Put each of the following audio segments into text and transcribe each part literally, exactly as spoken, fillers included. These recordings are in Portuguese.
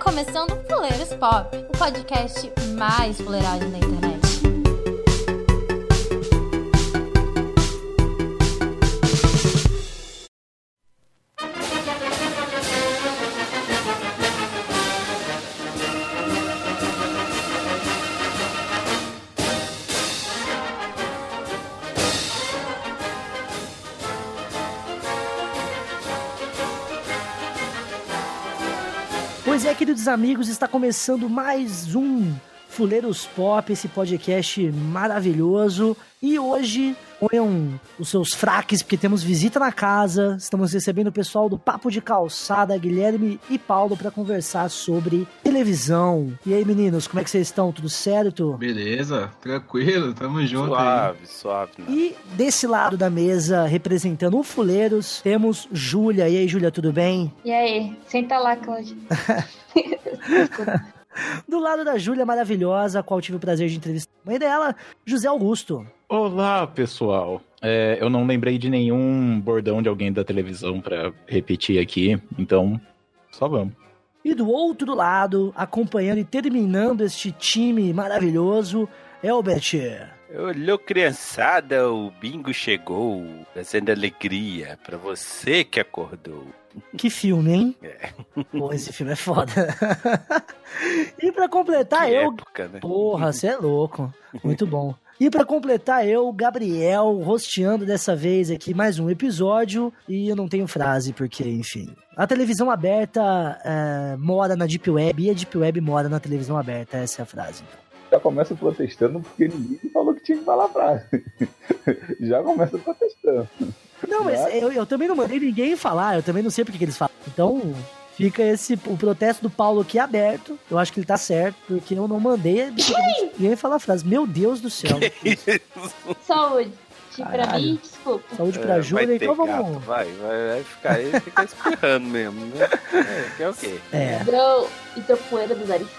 começando o Fuleiros Pop, o podcast mais fuleiragem da internet. Pois é, queridos amigos, está começando mais um Fuleiros Pop, esse podcast maravilhoso. E hoje, ponham os seus fraques, porque temos visita na casa. Estamos recebendo o pessoal do Papo de Calçada, Guilherme e Paulo, para conversar sobre televisão. E aí, meninos, como é que vocês estão? Tudo certo? Beleza, tranquilo, tamo junto suave, aí. Suave, suave. E desse lado da mesa, representando o Fuleiros, temos Júlia. E aí, Júlia, tudo bem? E aí? Senta lá, Cláudia. Do lado da Júlia maravilhosa, a qual tive o prazer de entrevistar a mãe dela, José Augusto. Olá, pessoal. É, eu não lembrei de nenhum bordão de alguém da televisão pra repetir aqui, então só vamos. E do outro lado, acompanhando e terminando este time maravilhoso, Elbert. Olhou, criançada, o bingo chegou, trazendo alegria pra você que acordou. Que filme, hein? É. Porra, esse filme é foda. E pra completar, que eu... época, né? Porra, você é louco. Muito bom. E pra completar, eu, Gabriel, rosteando dessa vez aqui mais um episódio. E eu não tenho frase, porque, enfim... A televisão aberta é, mora na Deep Web e a Deep Web mora na televisão aberta. Essa é a frase, então. Já começa protestando porque ninguém falou que tinha que falar a frase. Já começa protestando. Não, mas eu, eu também não mandei ninguém falar, eu também não sei porque que eles falam. Então, fica esse o protesto do Paulo aqui aberto. Eu acho que ele tá certo, porque eu não mandei ninguém falar a frase. Meu Deus do céu. Saúde. Pra Caralho. mim, desculpa. Saúde pra É, Júlia, então vamos. Gato, vai, vai, vai ficar aí, fica espirrando mesmo, né? É, que é o quê? É. Entrou, entrou poeira do nariz.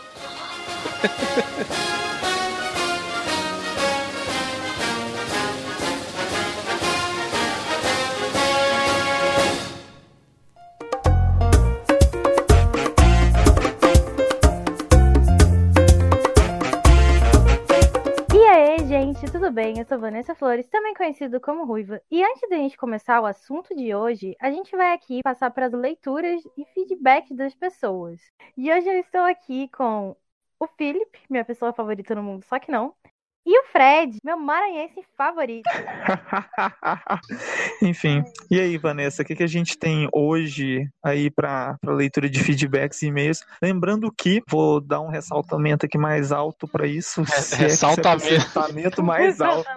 Gente, tudo bem? Eu sou Vanessa Flores, também conhecido como Ruiva. E antes da gente começar o assunto de hoje, a gente vai aqui passar para as leituras e feedback das pessoas. E hoje eu estou aqui com o Felipe, minha pessoa favorita no mundo, só que não. E o Fred, meu maranhense favorito. Enfim, e aí, Vanessa, o que, que a gente tem hoje aí para leitura de feedbacks e e-mails? Lembrando que, vou dar um ressaltamento aqui mais alto para isso. É, ressaltamento. É ressaltamento mais alto.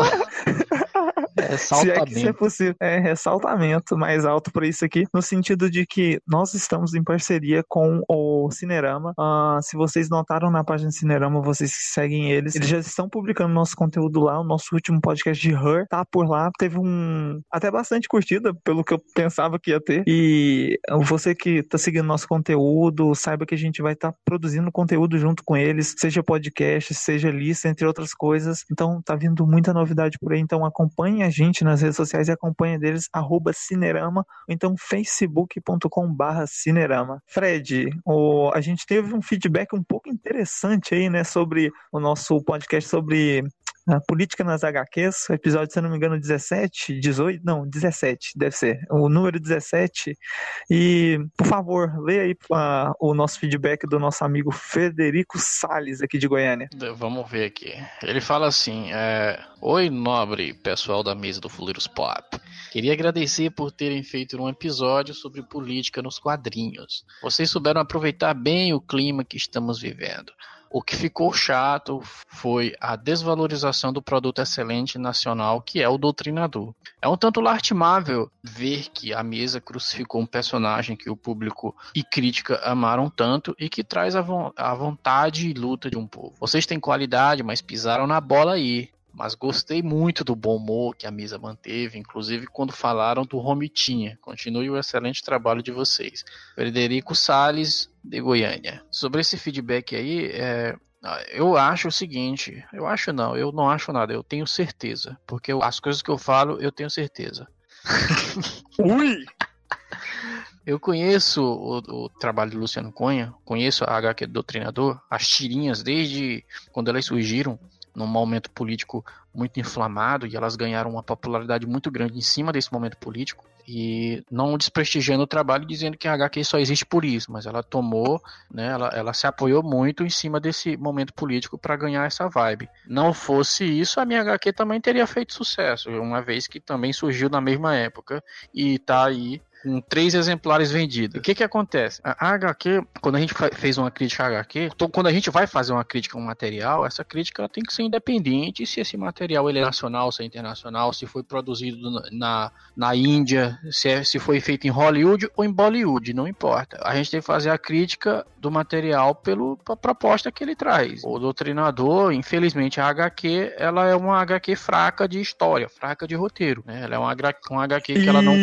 Se é que isso é possível. É ressaltamento mais alto para isso aqui, no sentido de que nós estamos em parceria com o Cinerama. Uh, se vocês notaram na página do Cinerama, vocês seguem eles, eles já estão publicando nosso conteúdo lá. O nosso último podcast de Her tá por lá. Teve um até bastante curtida, pelo que eu pensava que ia ter. E você que tá seguindo nosso conteúdo, saiba que a gente vai estar tá produzindo conteúdo junto com eles, seja podcast, seja lista, entre outras coisas. Então tá vindo muita novidade por aí. Então acompanhe a gente nas redes sociais e acompanhe deles, arroba Cinerama, ou então facebook ponto com barra Cinerama. Fred, o, a gente teve um feedback um pouco interessante aí, né, sobre o nosso podcast sobre a política nas agá quês, o episódio, se eu não me engano, dezessete, dezoito, não, dezessete, deve ser, o número dezessete. E, por favor, lê aí uh, o nosso feedback do nosso amigo Frederico Salles, aqui de Goiânia. Vamos ver aqui. Ele fala assim, é... Oi, nobre pessoal da mesa do Fuleiros Pop. Queria agradecer por terem feito um episódio sobre política nos quadrinhos. Vocês souberam aproveitar bem o clima que estamos vivendo. O que ficou chato foi a desvalorização do produto excelente nacional que é o Doutrinador. É um tanto lastimável ver que a mesa crucificou um personagem que o público e crítica amaram tanto e que traz a, vo- a vontade e luta de um povo. Vocês têm qualidade, mas pisaram na bola aí. Mas gostei muito do bom humor que a mesa manteve, inclusive quando falaram do Romitinha. Continue o excelente trabalho de vocês. Frederico Salles, de Goiânia. Sobre esse feedback aí, é, eu acho o seguinte, eu acho não, eu não acho nada, eu tenho certeza. Porque eu, as coisas que eu falo, eu tenho certeza. Ui! Eu conheço o, o trabalho do Luciano Cunha, conheço a agá quê do Doutrinador, as tirinhas desde quando elas surgiram, num momento político muito inflamado, e elas ganharam uma popularidade muito grande em cima desse momento político, e não desprestigiando o trabalho, dizendo que a agá quê só existe por isso, mas ela tomou, né, ela, ela se apoiou muito em cima desse momento político para ganhar essa vibe. Não fosse isso, a minha agá quê também teria feito sucesso, uma vez que também surgiu na mesma época, e tá aí com três exemplares vendidos. O que que acontece? A agá quê, quando a gente fez uma crítica à agá quê, então, quando a gente vai fazer uma crítica a um material, essa crítica ela tem que ser independente se esse material ele é nacional, se é internacional, se foi produzido na, na Índia, se, é, se foi feito em Hollywood ou em Bollywood, não importa. A gente tem que fazer a crítica do material pela proposta que ele traz. O Doutrinador, infelizmente, a agá quê, ela é uma agá quê fraca de história, fraca de roteiro, né? Ela é uma, uma agá quê que ela não...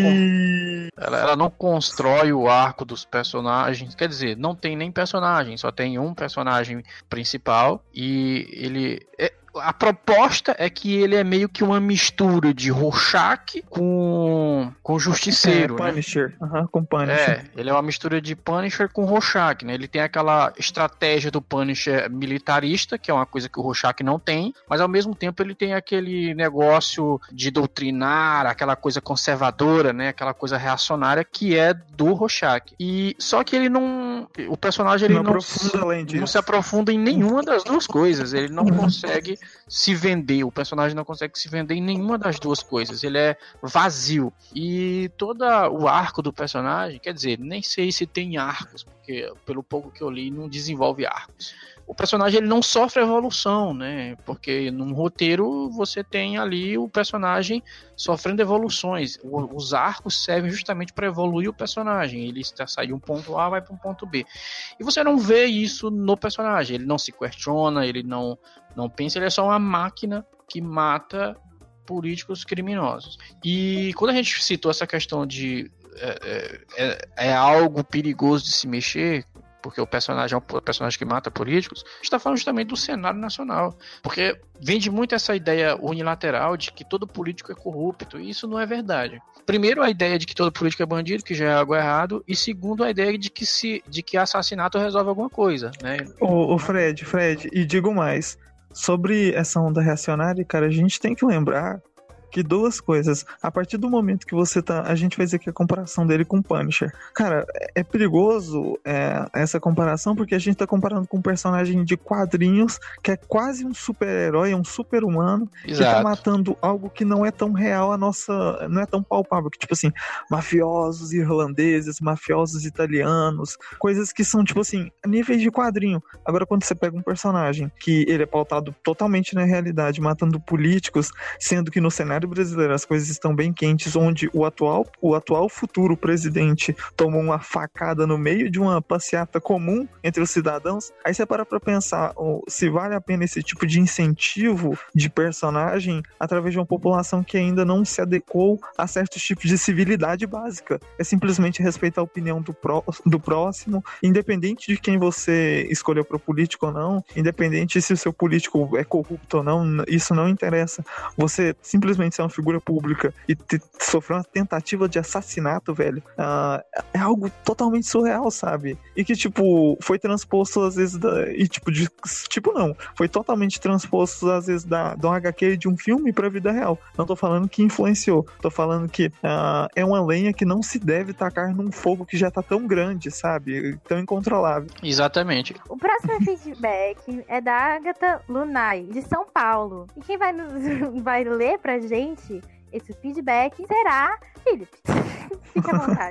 Ela, ela não constrói o arco dos personagens, quer dizer, não tem nem personagem, só tem um personagem principal e ele... É, a proposta é que ele é meio que uma mistura de Rorschach com, com Justiceiro. É, Punisher, né? Uhum, com Punisher. É, ele é uma mistura de Punisher com Rorschach, né? Ele tem aquela estratégia do Punisher militarista, que é uma coisa que o Rorschach não tem, mas ao mesmo tempo ele tem aquele negócio de doutrinar, aquela coisa conservadora, né? Aquela coisa reacionária que é do Rorschach. E só que ele não... O personagem ele não, não, se, não se aprofunda em nenhuma das duas coisas. Ele não consegue se vender, o personagem não consegue se vender em nenhuma das duas coisas, ele é vazio, e todo o arco do personagem, quer dizer, nem sei se tem arcos, porque pelo pouco que eu li não desenvolve arcos. O personagem ele não sofre evolução, né? Porque num roteiro você tem ali o personagem sofrendo evoluções. O, os arcos servem justamente para evoluir o personagem. Ele sai de um ponto A, vai para um ponto B. E você não vê isso no personagem. Ele não se questiona, ele não, não pensa, ele é só uma máquina que mata políticos criminosos. E quando a gente citou essa questão de é, é, é algo perigoso de se mexer, porque o personagem é um personagem que mata políticos, a gente está falando justamente do cenário nacional, porque vende muito essa ideia unilateral de que todo político é corrupto, e isso não é verdade. Primeiro, a ideia de que todo político é bandido, que já é algo errado, e segundo, a ideia de que, se, de que assassinato resolve alguma coisa, né? O, o Fred, Fred, e digo mais, sobre essa onda reacionária, cara, a gente tem que lembrar que duas coisas. A partir do momento que você tá... A gente fez aqui a comparação dele com o Punisher. Cara, é perigoso é, essa comparação, porque a gente tá comparando com um personagem de quadrinhos que é quase um super-herói, um super-humano, que tá matando algo que não é tão real a nossa... Não é tão palpável. Que, tipo assim, mafiosos irlandeses, mafiosos italianos, coisas que são, tipo assim, níveis de quadrinho. Agora, quando você pega um personagem que ele é pautado totalmente na realidade, matando políticos, sendo que no cenário brasileiro as coisas estão bem quentes, onde o atual, o atual futuro presidente tomou uma facada no meio de uma passeata comum entre os cidadãos, aí você para pra pensar oh, se vale a pena esse tipo de incentivo de personagem através de uma população que ainda não se adequou a certos tipos de civilidade básica. É simplesmente respeitar a opinião do, pró, do próximo, independente de quem você escolheu para político ou não, independente se o seu político é corrupto ou não, isso não interessa. Você simplesmente ser uma figura pública e te, sofrer uma tentativa de assassinato, velho, uh, é algo totalmente surreal, sabe? E que, tipo, foi transposto às vezes da, e tipo, de, tipo não, foi totalmente transposto às vezes da, da um agá quê de um filme pra vida real. Não tô falando que influenciou, tô falando que uh, é uma lenha que não se deve tacar num fogo que já tá tão grande, sabe? Tão incontrolável. Exatamente. O próximo feedback é da Agatha Lunay, de São Paulo. E quem vai, nos, vai ler pra gente esse feedback será Felipe. Fique à vontade.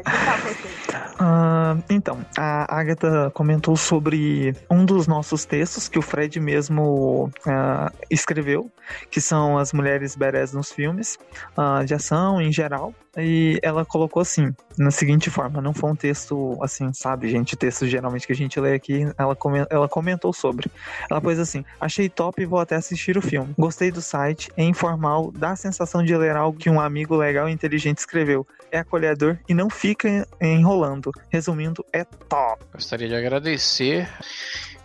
uh, então, a Agatha comentou sobre um dos nossos textos que o Fred mesmo uh, escreveu, que são as mulheres badass nos filmes uh, de ação em geral. E ela colocou assim, na seguinte forma, não foi um texto assim, sabe, gente, texto geralmente que a gente lê aqui, ela, come, ela comentou sobre. Ela pôs assim: achei top e vou até assistir o filme. Gostei do site, é informal, dá a sensação de ler algo que um amigo legal e inteligente escreveu. É acolhedor e não fica enrolando. Resumindo, é top. Gostaria de agradecer.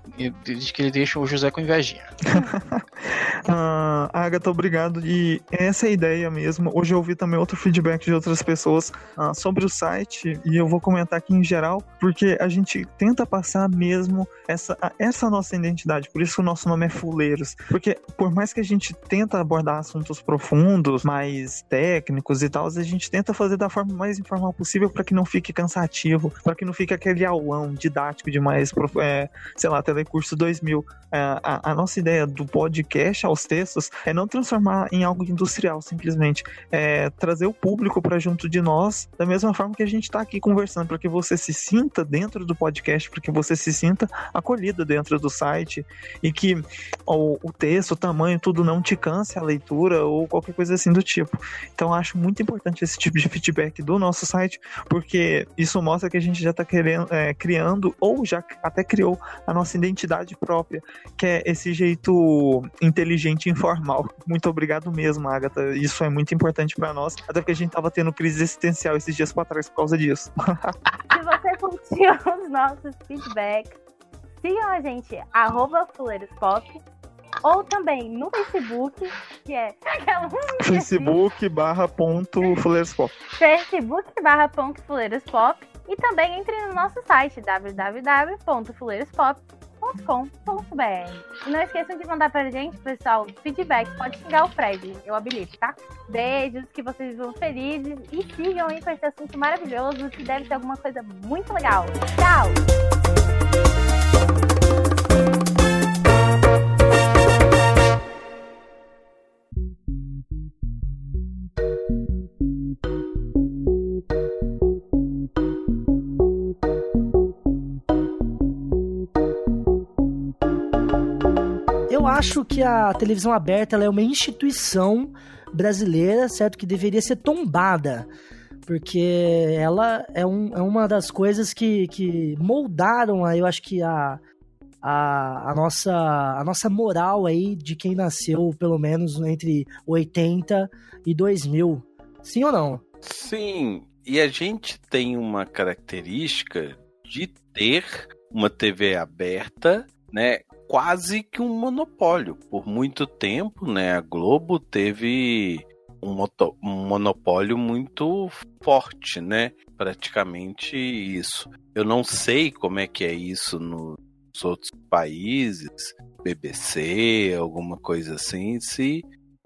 e diz que ele deixa o José com invejinha. Ah, Agatha, obrigado. E essa é a ideia mesmo. Hoje eu ouvi também outro feedback de outras pessoas ah, sobre o site, e eu vou comentar aqui em geral, porque a gente tenta passar mesmo essa, essa nossa identidade. Por isso que o nosso nome é Fuleiros. Porque por mais que a gente tenta abordar assuntos profundos, mais técnicos e tal, a gente tenta fazer da forma mais informal possível para que não fique cansativo, para que não fique aquele aulão didático demais, é, sei lá, Telecurso dois mil. É, a, a nossa ideia do podcast aos textos é não transformar em algo industrial, simplesmente é trazer o público para junto de nós, da mesma forma que a gente está aqui conversando, para que você se sinta dentro do podcast, para que você se sinta acolhido dentro do site, e que o, o texto, o tamanho, tudo não te canse a leitura ou qualquer coisa assim do tipo. Então acho muito importante esse tipo de feedback do nosso site, porque isso mostra que a gente já está querendo, é, criando, ou já até criou a nossa identidade própria, que é esse jeito inteligente e informal. Muito obrigado mesmo, Agatha. Isso é muito importante pra nós, até porque a gente tava tendo crise existencial esses dias pra trás por causa disso. Se você curtiu os nossos feedbacks, sigam a gente, arroba fuleirospop, ou também no Facebook, que é Facebook barra ponto fuleirospop. Facebook barra ponto fuleirospop, e também entre no nosso site, w w w ponto fuleirospop ponto com ponto b r. E não esqueçam de mandar pra gente, pessoal, feedback. Pode xingar o Fred, eu habilito, tá? Beijos, que vocês vão felizes, e sigam aí com esse assunto maravilhoso, que deve ser alguma coisa muito legal. Tchau! Eu acho que a televisão aberta ela é uma instituição brasileira, certo? Que deveria ser tombada, porque ela é, um, é uma das coisas que, que moldaram, eu acho que a, a, a, nossa, a nossa moral aí de quem nasceu pelo menos entre oitenta e dois mil. Sim ou não? Sim, e a gente tem uma característica de ter uma T V aberta, né? Quase que um monopólio. Por muito tempo, né, a Globo teve um, moto, um monopólio muito forte, né? Praticamente isso. Eu não sei como é que é isso nos outros países, B B C, alguma coisa assim, se,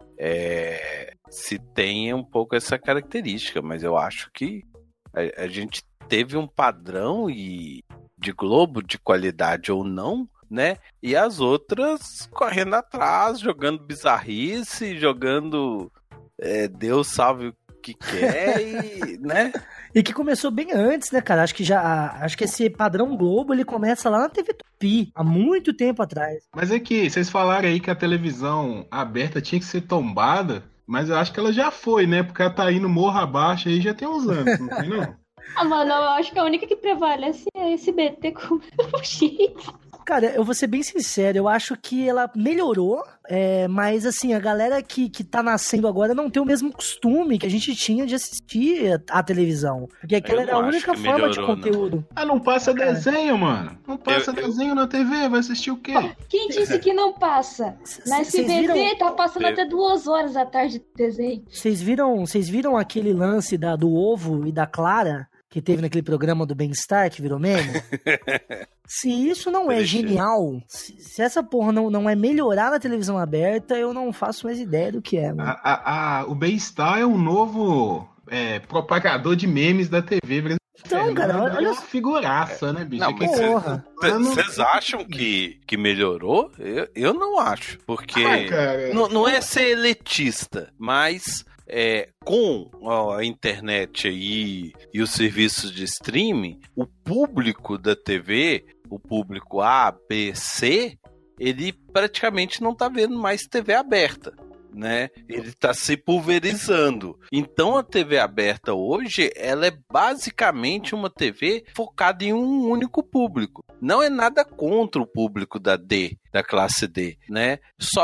é, se tem um pouco essa característica, mas eu acho que a, a gente teve um padrão e de Globo, de qualidade ou não, né? E as outras correndo atrás, jogando bizarrice, jogando é, Deus salve o que quer, e, né? E que começou bem antes, né, cara? Acho que já, acho que esse padrão Globo, ele começa lá na T V Tupi, há muito tempo atrás. Mas é que vocês falaram aí que a televisão aberta tinha que ser tombada, mas eu acho que ela já foi, né? Porque ela tá indo morro abaixo aí já tem uns anos, não tem não? Ah, mano, eu acho que a única que prevalece é esse B T com o X. Cara, eu vou ser bem sincero, eu acho que ela melhorou, é, mas assim, a galera que, que tá nascendo agora não tem o mesmo costume que a gente tinha de assistir a, a televisão. Porque aquela era a única forma melhorou, de conteúdo. Não. Ah, não passa Cara. desenho, mano. Não passa eu, desenho eu... na T V, vai assistir o quê? Quem disse que não passa? Na S B T viram... tá passando eu... até duas horas da tarde de desenho. Vocês viram, vocês viram aquele lance da, do ovo e da Clara? Que teve naquele programa do Bem-Estar, que virou meme? Se isso não é genial, se, se essa porra não, não é melhorar na televisão aberta, eu não faço mais ideia do que é, mano. A, a, a, o Bem-Estar é um novo é, propagador de memes da T V brasileira. Então, cara, olha... É uma figuraça, né, bicho? Não, mas vocês acham que, que melhorou? Eu, eu não acho, porque ah, não, não é ser elitista, mas... É, com ó, a internet aí e os serviços de streaming, o público da T V, o público A, B, C, ele praticamente não tá vendo mais T V aberta, né? Ele tá se pulverizando. Então a T V aberta hoje, ela é basicamente uma T V focada em um único público. Não é nada contra o público da D, da classe D, né? Só que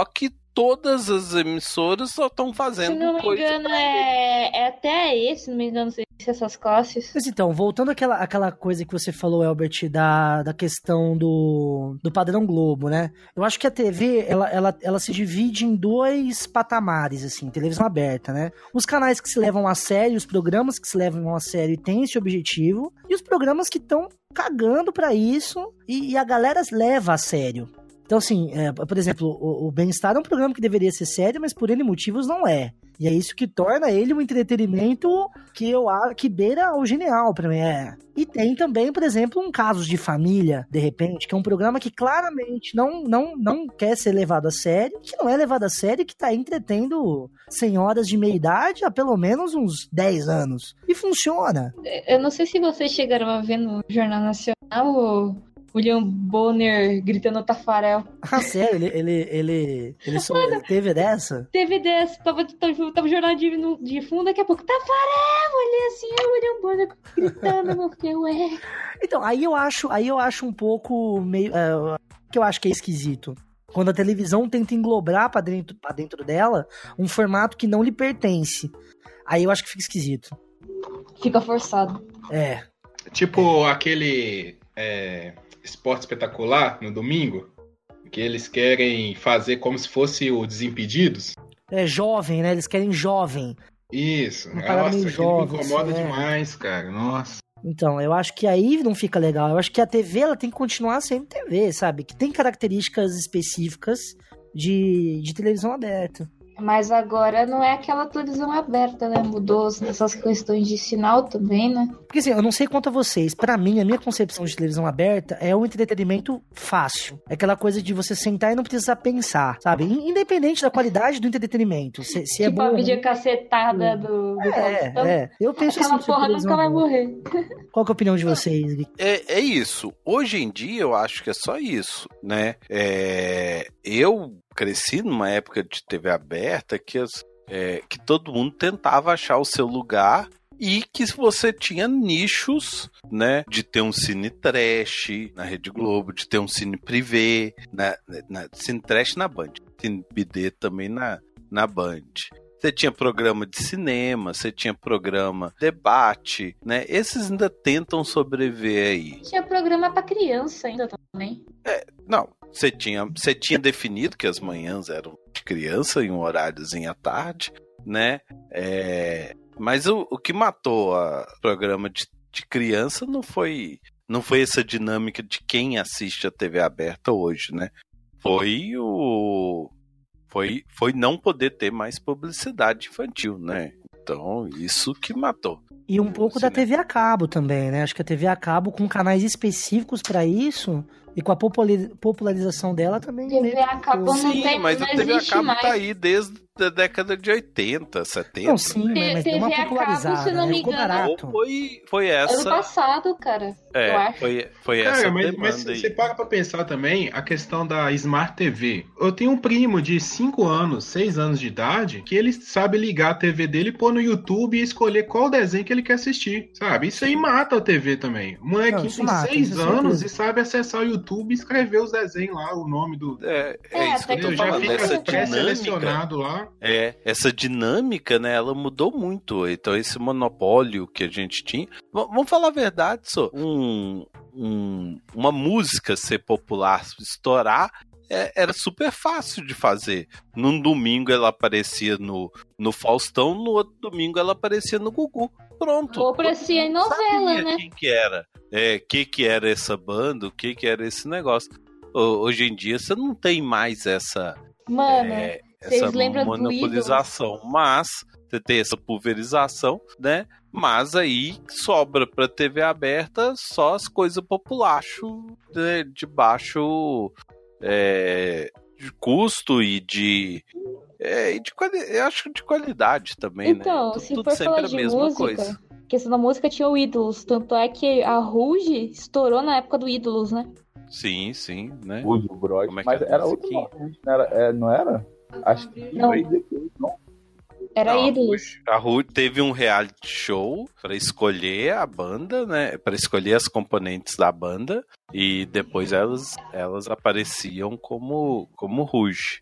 todas as emissoras só estão fazendo Se não me coisa engano, é, é até esse, se não me engano, se essas classes. Mas então, voltando àquela, àquela coisa que você falou, Elbert, da, da questão do, do padrão Globo, né? Eu acho que a T V, ela, ela, ela se divide em dois patamares, assim, televisão aberta, né? Os canais que se levam a sério, os programas que se levam a sério e têm esse objetivo, e os programas que estão cagando pra isso e, e a galera leva a sério. Então, assim, é, por exemplo, o, o Bem-Estar é um programa que deveria ser sério, mas por N motivos não é. E é isso que torna ele um entretenimento que eu acho que beira o genial pra mim. É. E tem também, por exemplo, um Casos de Família, de repente, que é um programa que claramente não, não, não quer ser levado a sério, que não é levado a sério, que tá entretendo senhoras de meia idade há pelo menos uns dez anos. E funciona. Eu não sei se vocês chegaram a ver no Jornal Nacional ou... William Bonner gritando Tafarel. Ah, sério? Ele, ele, ele, ele, só, ele teve dessa? Teve dessa. Tava, tava, tava jornal de, no, de fundo, daqui a pouco, Tafarel! Olhei assim, o William Bonner gritando, eu fiquei, ué. Então, aí eu acho, aí eu acho um pouco meio... Uh, que eu acho que é esquisito. Quando a televisão tenta englobar pra dentro, pra dentro dela um formato que não lhe pertence. Aí eu acho que fica esquisito. Fica forçado. É. Tipo é. aquele... É... Esporte Espetacular, no domingo, que eles querem fazer como se fosse o Desimpedidos. É jovem, né? Eles querem jovem. Isso. Nossa, aquilo jovem, me incomoda é. demais, cara. Nossa. Então, eu acho que aí não fica legal. Eu acho que a T V, ela tem que continuar sendo T V, sabe? Que tem características específicas de, de televisão aberta. Mas agora não é aquela televisão aberta, né? Mudou essas questões de sinal também, né? Porque assim, eu não sei quanto a vocês. Pra mim, a minha concepção de televisão aberta é um entretenimento fácil. É aquela coisa de você sentar e não precisar pensar, sabe? Independente da qualidade do entretenimento. Se, se tipo é bom, a videocacetada do, do É, é. Eu penso aquela assim, porra nunca vai morrer. Qual que é a opinião de vocês? É, é isso. Hoje em dia, eu acho que é só isso, né? É, eu cresci numa época de T V aberta que, as, é, que todo mundo tentava achar o seu lugar e que você tinha nichos, né? De ter um cine trash na Rede Globo, de ter um cine privê, na, na, cine trash na Band, cine bidê também na, na Band. Você tinha programa de cinema, você tinha programa debate, né? Esses ainda tentam sobreviver aí. Tinha programa pra criança ainda também. É, não, você tinha, você tinha definido que as manhãs eram de criança em um horáriozinho à tarde, né? É, mas o, o que matou o programa de, de criança não foi, não foi essa dinâmica de quem assiste a T V aberta hoje, né? Foi o... Foi, foi não poder ter mais publicidade infantil, né? Então, isso que matou. E um pouco da T V a cabo também, né? Acho que a T V a cabo com canais específicos pra isso e com a popularização dela também. T V a cabo não sim, tem, mas não a T V a cabo mais. tá aí desde a década de oitenta, setenta. Não, sim, né? Mas deu uma popularizada, cabo, se não né? me Ficou engano, barato. Foi, foi essa... Ano passado, cara, é, eu acho. Foi, foi cara, essa mas, demanda mas aí. você para pra pensar também a questão da Smart T V. Eu tenho um primo de cinco anos, seis anos de idade, que ele sabe ligar a T V dele, pôr no YouTube e escolher qual desenho que ele quer assistir, sabe? Isso aí mata a T V também. O molequinho tem mata, seis anos certeza. e sabe acessar o YouTube e escrever os desenhos lá, o nome do... É, é, É, isso que eu tô até que já falando, fica essa dinâmica... pré-selecionado lá. É, essa dinâmica, né, ela mudou muito. Então, esse monopólio que a gente tinha... V- vamos falar a verdade, só. Um, um, uma música ser popular, estourar, é, era super fácil de fazer. Num domingo ela aparecia no, no Faustão, no outro domingo ela aparecia no Gugu. Pronto. Ou aparecia em novela, Sabia né? quem que era. É, que que era essa banda, o que que era esse negócio. Ho- Hoje em dia, você não tem mais essa... Mano, é, vocês essa lembram do monopolização, mas você tem essa pulverização, né? Mas aí sobra pra T V aberta só as coisas populacho, né? De baixo é, de custo e de é, e de quali- eu acho que de qualidade também, Então, né? se Tudo for sempre falar a de mesma música, coisa. a questão da música tinha o Ídolos, tanto é que a Ruge estourou na época do Ídolos, né? Sim, sim, né? O Bros. Como é que Mas é a era outro musiquinha? nome, não era? É, não era? Acho que Não. foi depois, não. Era Não, Ídolos. A Ru teve um reality show pra escolher a banda, né? Pra escolher as componentes da banda e depois elas, elas apareciam como como Rouge.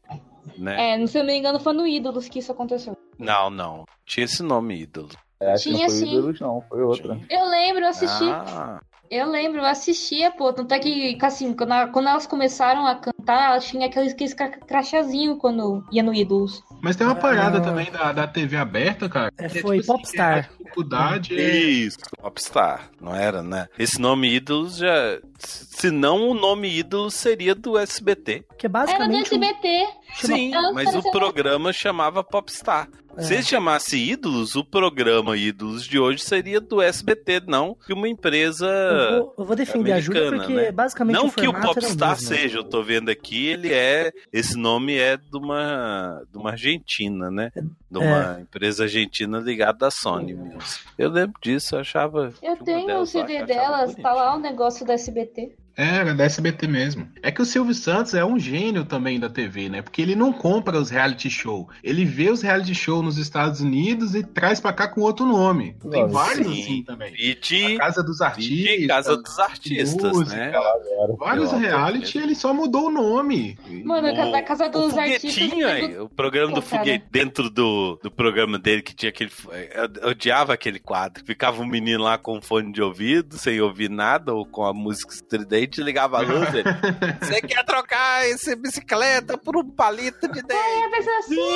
né? É, se eu não me engano, foi no Ídolos que isso aconteceu. Não, não. Tinha esse nome, ídolo. É, acho que Tinha não foi sim. Ídolos, não. Foi outra. Eu lembro, eu assisti. Ah, Eu lembro, eu assistia, pô. Tanto é que, assim, quando, a- quando elas começaram a cantar, elas tinham aqueles, aqueles cra- crachazinho quando ia no Ídolos. Mas tem uma parada Ah. também da, da T V aberta, cara. É, que foi tipo assim, Popstar. a dificuldade é... isso. Popstar, não era, né? Esse nome ídolos já... Se não, o nome ídolos seria do S B T. Que é Era do basicamente. S B T. Sim, Nossa, mas o você- programa chamava Popstar. É. Se ele chamasse Ídolos, o programa Ídolos de hoje seria do S B T, não de uma empresa Eu vou, eu vou defender a Júlia americana, porque né? basicamente Não o que o formato era Popstar mesmo. seja, eu tô vendo aqui, ele é... Esse nome é de uma, de uma Argentina, né? De uma empresa argentina ligada à Sony mesmo. Eu lembro disso, eu achava... Eu tinha uma tenho o delas lá C que D eu achava delas, bonito. tá lá o negócio do S B T. É, era da S B T mesmo. É que o Silvio Santos é um gênio também da T V, né? Porque ele não compra os reality show. Ele vê os reality show nos Estados Unidos e traz pra cá com outro nome. Tem Nossa, vários sim. assim também. E de, A Casa dos e Artistas. de Casa dos Artistas, música, né? Vários Eu- reality, ele só mudou o nome. Mano, a da Casa dos o Artistas. foguetinho, tem aí, o programa do Pô, cara. foguete, dentro do, do programa dele que tinha aquele, eu odiava aquele quadro, ficava um menino lá com fone de ouvido, sem ouvir nada, ou com a música estridente, ligava a luz, ele, você quer trocar essa bicicleta por um palito de dente? É, mas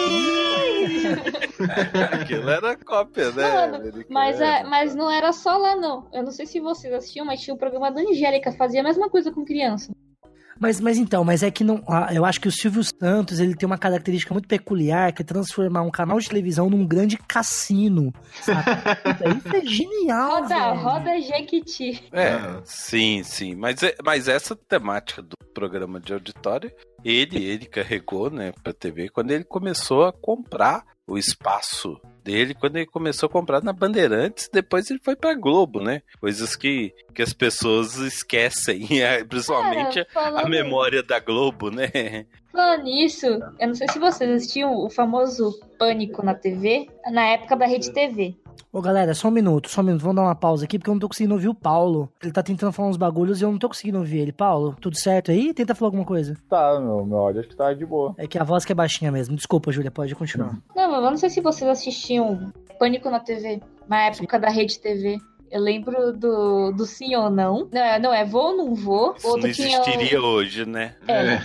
assim. Aquilo era cópia, né? Mano, americana. Mas, é, mas não era só lá, não. Eu não sei se vocês assistiam, mas tinha o programa da Angélica, fazia a mesma coisa com criança. Mas, mas então, mas é que não. ah, Eu acho que o Silvio Santos ele tem uma característica muito peculiar, que é transformar um canal de televisão num grande cassino. Sabe? Puta, isso é genial. Roda, velho. roda Jequiti. É, sim, sim. Mas, é- mas essa temática do programa de auditório, ele, ele carregou, né, pra T V quando ele começou a comprar o espaço dele, quando ele começou a comprar na Bandeirantes, depois ele foi pra Globo, né? Coisas que, que as pessoas esquecem, é, principalmente Cara, a falando- memória da Globo, né? Falando nisso, eu não sei se vocês assistiam o famoso Pânico na T V, na época da Rede T V. Ô galera, só um minuto, só um minuto. Vamos dar uma pausa aqui, porque eu não tô conseguindo ouvir o Paulo. Ele tá tentando falar uns bagulhos e eu não tô conseguindo ouvir ele. Paulo, tudo certo aí? Tenta falar alguma coisa. Tá, meu, meu áudio acho que tá de boa. É que a voz que é baixinha mesmo. Desculpa, Júlia, pode continuar. Não, eu não sei se vocês assistiam Pânico na T V, na época da Rede T V. Eu lembro do, do sim ou não. Não, é- não é vou ou não vou. Isso Outro não tinha o- existiria hoje, né? É.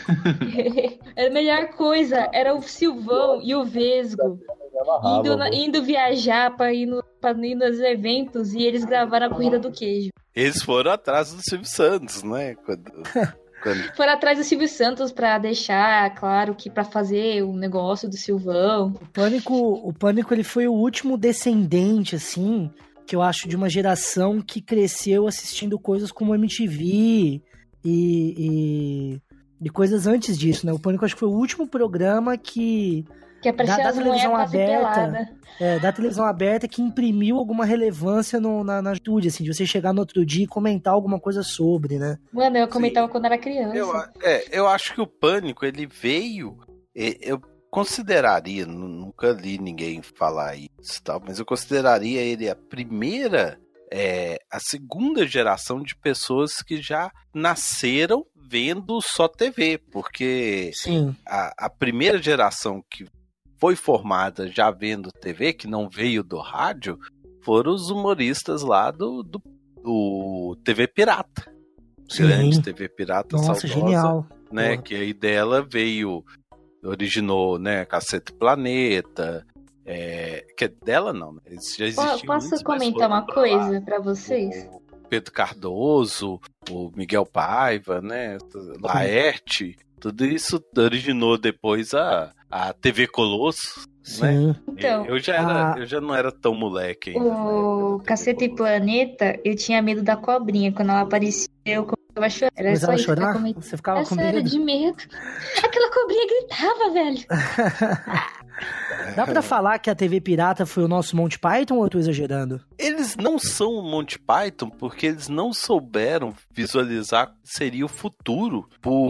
A melhor coisa era o Silvão e o Vesgo indo, na- indo viajar pra ir, no, pra ir nos eventos e eles gravaram a corrida do queijo. Eles foram atrás do Silvio Santos, né? Quando, quando... Foram atrás do Silvio Santos pra deixar claro que pra fazer o negócio do Silvão. O Pânico, o Pânico ele foi o último descendente, assim, que eu acho de uma geração que cresceu assistindo coisas como M T V e, e, e coisas antes disso, né? O Pânico acho que foi o último programa que Que é pra Da- ser da as mulheres televisão quase aberta. peladas. é, da televisão aberta que imprimiu alguma relevância no, na, na juventude, assim, de você chegar no outro dia e comentar alguma coisa sobre, né? Mano, eu comentava quando era criança. Eu, a- é, eu acho que o Pânico, ele veio... e- Eu consideraria, nu- nunca li ninguém falar isso e tal, mas eu consideraria ele a primeira, é, a segunda geração de pessoas que já nasceram vendo só T V, porque Sim. a, a primeira geração que foi formada já vendo T V, que não veio do rádio, foram os humoristas lá do, do, do T V Pirata. Sim. Grande T V Pirata, Nossa, saudosa, genial. né? Porra. Que aí dela veio, originou, né, Cacete Planeta, é, que é dela não, né? Eles já Po- existiam Posso muitos, mas comentar foram uma pra coisa lá. pra vocês? O Pedro Cardoso, o Miguel Paiva, né? Laerte, tudo isso originou depois a, a T V Colosso, né? Sim. Então, eu, já era, a- eu já não era tão moleque ainda. o Cacete e Planeta, eu tinha medo da cobrinha. Quando ela aparecia, eu começava a chorar. Era só Começava a isso que eu chorar? comentei. Você ficava É com sério, medo? de medo. Aquela cobrinha gritava, velho. Dá pra falar que a T V Pirata foi o nosso Monty Python ou eu tô exagerando? Eles não são o Monty Python porque eles não souberam visualizar o que seria o futuro pro,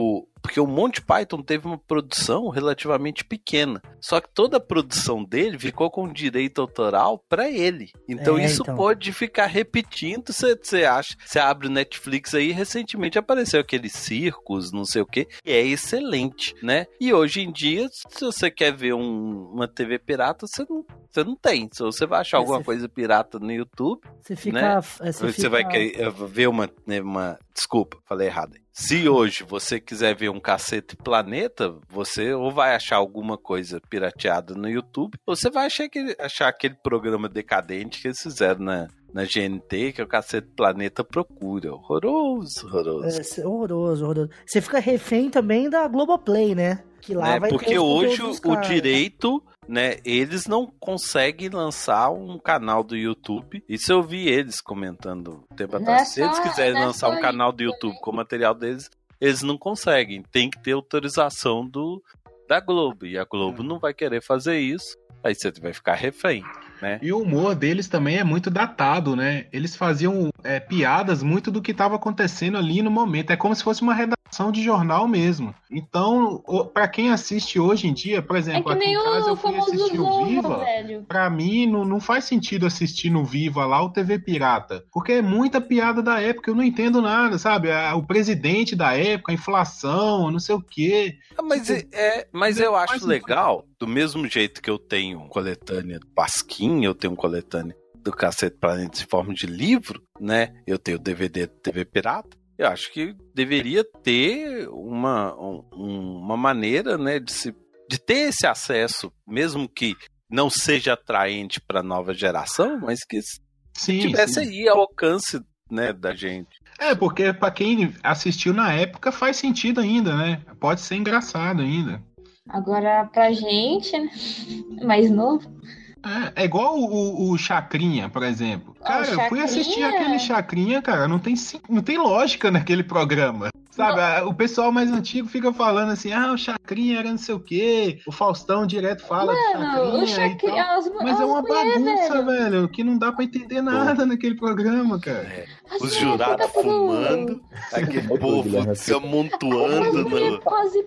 Porque o Monty Python teve uma produção relativamente pequena. Só que toda a produção dele ficou com direito autoral pra ele. Então É, isso então. pode ficar repetindo. Você acha, você abre o Netflix aí, recentemente apareceu aquele Circos, não sei o que, e é excelente, né? E hoje em dia, se você quer ver um- uma T V pirata, você não, você não tem. Se você vai achar É, alguma você- coisa pirata no YouTube, Você fica. né? é, Você, fica- vai querer ver uma, né, uma... Desculpa, falei errado. Se hoje você quiser ver um Cacete Planeta, você ou vai achar alguma coisa pirateada no YouTube, ou você vai achar aquele, achar aquele programa decadente que eles fizeram na, na G N T, que é o Cacete Planeta Procura. Horroroso, horroroso. É, cê- horroroso, horroroso. Você fica refém também da Globoplay, né? Que lá Né? vai Porque ter os hoje conteúdos o, dos o caras. direito, né, eles não conseguem lançar um canal do YouTube. Isso eu vi eles comentando um tempo Não atrás. é Se eles só- quiserem não é lançar só um canal do isso YouTube com o material deles, eles não conseguem. Tem que ter autorização do, da Globo. E a Globo não vai querer fazer isso. Aí você vai ficar refém, né? E o humor deles também é muito datado, né? Eles faziam é, piadas muito do que estava acontecendo ali no momento. É como se fosse uma redação de jornal mesmo. Então, o- pra quem assiste hoje em dia, por É exemplo, que aqui nem em casa o eu fui famoso assistir o Zorro, Viva. velho. Pra mim, não, não faz sentido assistir no Viva lá o T V Pirata. Porque é muita piada da época, eu não entendo nada, sabe? A- O presidente da época, a inflação, não sei o quê. Ah, Mas, Tipo, é, é- mas não eu faz acho sentido. legal, do mesmo jeito que eu tenho coletânea do Pasquim, eu tenho coletânea do Cacete Planeta em forma de livro, né? Eu tenho D V D do T V Pirata. Eu acho que deveria ter uma, um- uma maneira, né, de, se, de ter esse acesso, mesmo que não seja atraente para a nova geração, mas que Sim, tivesse sim. aí ao alcance, né, da gente. É, porque pra quem assistiu na época faz sentido ainda, né? Pode ser engraçado ainda. Agora, pra gente, né? Mais novo. É, é igual o, o, o Chacrinha, por exemplo. Cara, eu fui Chacrinha? assistir aquele Chacrinha, cara, não tem, sim- não tem lógica naquele programa. Sabe, a- o pessoal mais antigo fica falando assim, ah, o Chacrinha era não sei o quê, o Faustão direto fala do Mano, o Chacrinha e Chacrinha. tal. As, Mas é as uma mulher, bagunça, velho. velho, que não dá pra entender nada naquele programa, cara. As Os mulher jurados fica tudo- fumando, aquele Outro povo Guilherme. se amontoando As mulher no... quase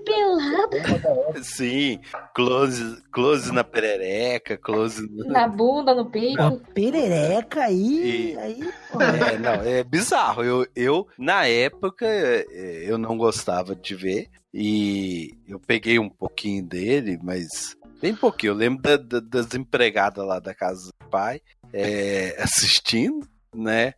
pelada. Sim, close, close na perereca, close no... Na bunda, no peito. Uma perereca aí. E- aí pô, É, não, é bizarro. Eu, eu, na época, é, eu não gostava de ver e eu peguei um pouquinho dele, mas bem pouquinho. Eu lembro da- da- das empregadas lá da casa do pai é, assistindo, né?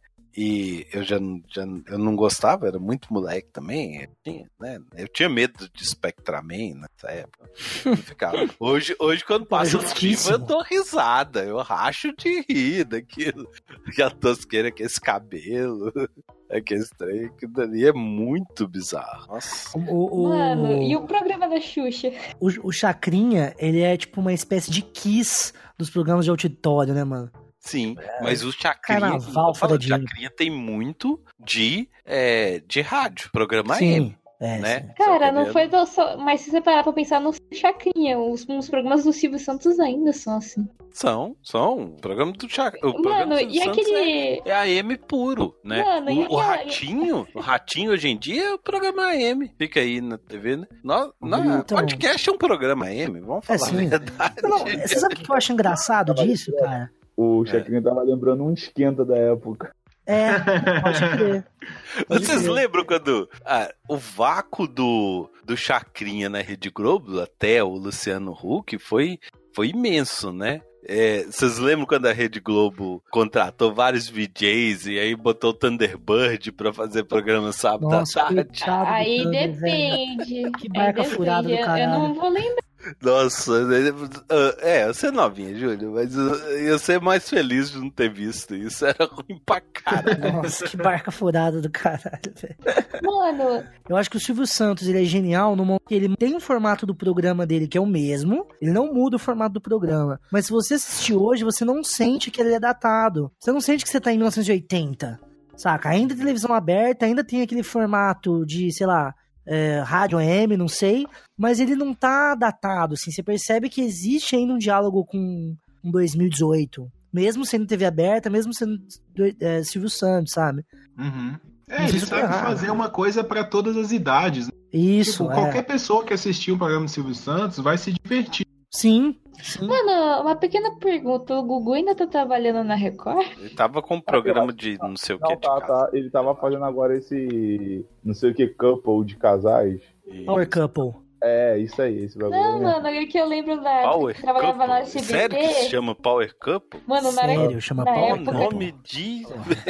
E eu já, não- já não- eu não gostava, era muito moleque também. Eu tinha, né? Eu tinha medo de Spectraman nessa época. Eu ficava. Hoje, hoje, quando passa o Viva, justíssimo. eu dou risada. Eu racho de rir daquilo. Aquela tosqueira, aquele cabelo, aquele trem. Aquilo dali é muito bizarro. Nossa. o, o, Mano, e o programa da Xuxa? o, o Chacrinha, ele é tipo uma espécie de Kiss dos programas de auditório, né, mano? Sim, mas o Chacrinha, Carnaval eu tô falando, fora de- Chacrinha tem muito de, é, de rádio, programa Sim, M, é, né? sim. Cara, Só não que foi do, só, mas se você parar pra pensar no Chacrinha, os, os programas do Silvio Santos ainda são assim. São, são. O programa do Chacrinha. O programa Mano, do Silvio e Santos aquele. é, é A M puro, né? Mano, e o, o aquela- Ratinho, o Ratinho hoje em dia é o programa A M. Fica aí na T V, né? No, na, Então- podcast é um programa A M, vamos É falar sim. a verdade. Não, você sabe o que eu acho engraçado disso, cara? O Chacrinha tava lembrando um esquenta da época. É, pode crer. Pode Vocês crer. lembram quando ah, o vácuo do, do Chacrinha na Rede Globo, até o Luciano Huck, foi, foi imenso, né? É, vocês lembram quando a Rede Globo contratou vários V Js e aí botou o Thunderbird pra fazer programa sábado Nossa, à tarde? coitado do Aí Thunder, velho. depende. Que barca Aí depende. furada do Eu- Eu caralho. não vou lembrar. Nossa, é, você é novinha, Júlio, mas eu ia ser mais feliz de não ter visto isso, era ruim pra caralho. Nossa, que barca furada do caralho, velho. Mano, Eu acho que o Silvio Santos, ele é genial no momento que ele tem um formato do programa dele que é o mesmo, ele não muda o formato do programa. Mas se você assistir hoje, você não sente que ele é datado. Você não sente que você tá em mil novecentos e oitenta, saca? Ainda é televisão aberta, ainda tem aquele formato de, sei lá, é, rádio A M, não sei, mas ele não tá datado, assim. Você percebe que existe ainda um diálogo com, com dois mil e dezoito. Mesmo sendo T V aberta, mesmo sendo é, Silvio Santos, sabe? Uhum. É, Não sei ele se eu tô sabe errado. fazer uma coisa pra todas as idades. Né? Isso, Tipo, é. qualquer pessoa que assistiu o programa do Silvio Santos vai se divertir. Sim, sim. Mano, uma pequena pergunta. O Gugu ainda tá trabalhando na Record? Ele tava com um programa de não sei o que Não, de tá, casa. tá. Ele tava fazendo agora esse não sei o que couple de casais. Power Couple. É, isso aí, esse bagulho. Não, mano, é que eu lembro da época Power que eu trabalhava na Couple? S B T. Sério que se chama Power Couple? Mano, na, Sério, chama na Power época... Nome de...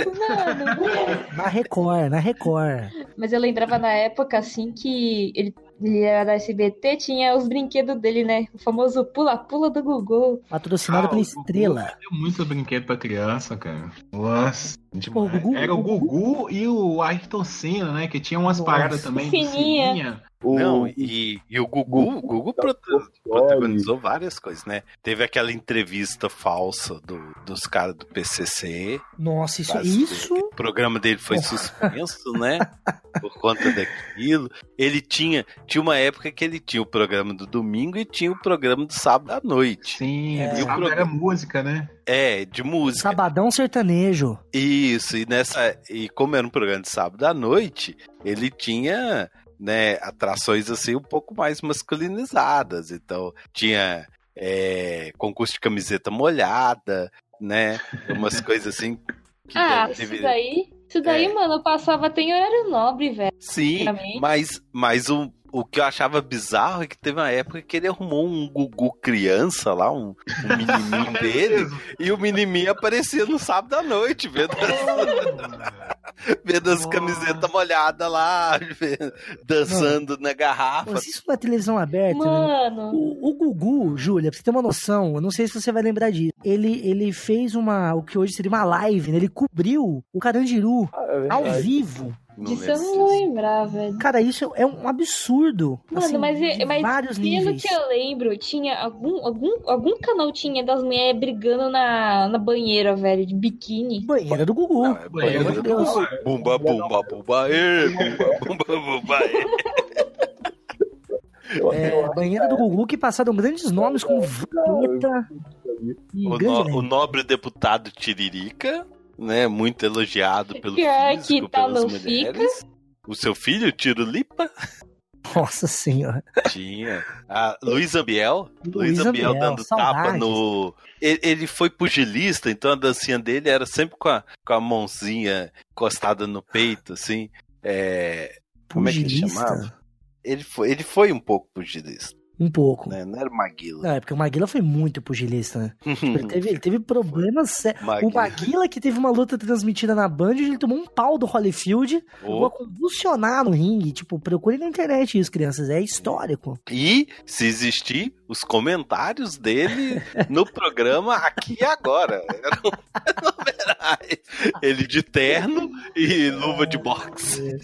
Mano, Na Record, na Record. mas eu lembrava na época, assim, que ele, ele era da S B T, tinha os brinquedos dele, né? O famoso pula-pula do Gugu. Patrocinado Ah, pela o Gugu Estrela. Deu muito brinquedo pra criança, cara. Nossa. Pô, o Gugu- Era o Gugu e o Ayrton Senna, né? Que tinha umas Nossa. paradas também. do Fininha. Sininha. O, Não, e, e o Gugu, o Gugu prota- protagonizou várias coisas, né? Teve aquela entrevista falsa do, dos caras do P C C. Nossa, isso, Quase isso. O programa dele foi suspenso, né? Por conta daquilo. Ele tinha. Tinha uma época que ele tinha o programa do domingo e tinha o programa do sábado à noite. Sim, É. é. E o era programa- música, né? É, de música. Sabadão sertanejo. Isso, e nessa. E como era um programa de sábado à noite, ele tinha, né, atrações assim um pouco mais masculinizadas. Então, tinha é, concurso de camiseta molhada, né? Umas coisas assim. Que Ah, deve- isso daí... Isso daí, É. mano, passava até em horário nobre, velho. Sim, Praticamente. mas, mas o, o que eu achava bizarro é que teve uma época que ele arrumou um Gugu criança lá, um, um menininho dele, e o menininho aparecia no sábado à noite, vendo as, vendo as camisetas molhadas lá, vendo- dançando na garrafa. Mas isso na televisão aberta, né? Mano, O, o Gugu, Júlia, pra você ter uma noção, eu não sei se você vai lembrar disso. Ele, ele fez uma, o que hoje seria uma live, né? Ele cobriu o Carandiru Ah, é ao verdade. vivo. Não disso eu lembro não vou disso. lembrar, velho. Cara, isso é um absurdo. Mano, assim, mas, de mas vários pelo níveis. que eu lembro, tinha algum, algum, algum canal tinha das mulheres brigando na, na banheira, velho, de biquíni. Banheira do Gugu. Não, é Pelo amor de banheiro Deus. do- Bumba, bumba, bumba, ê, bumba, bumba, bumba, ê. É, banheira do Gugu que passaram grandes nomes como Vaneta e O, grande no- elenco. o nobre deputado Tiririca, né? Muito elogiado pelo Pior físico, que tá, pelas não mulheres. O seu filho, Tirulipa, Nossa senhora. tinha. A Luísa Biel. Luísa Luísa Biel Biel, dando saudades. tapa no. Ele, ele foi pugilista, então a dancinha dele era sempre com a, com a mãozinha encostada no peito, assim. É, Como é que ele Pugilista? chamava? Ele foi, ele foi um pouco pugilista, Um pouco. né? Não era Maguila. Não, é porque o Maguila foi muito pugilista, né? Ele teve, ele teve problemas sérios. O Maguila que teve uma luta transmitida na Band, ele tomou um pau do Holyfield, chegou a convulsionar no ringue. Tipo, procure na internet isso, crianças. É histórico. E, se existir, os comentários dele no programa Aqui e Agora. Era um homenagem. Ele de terno e luva de boxe.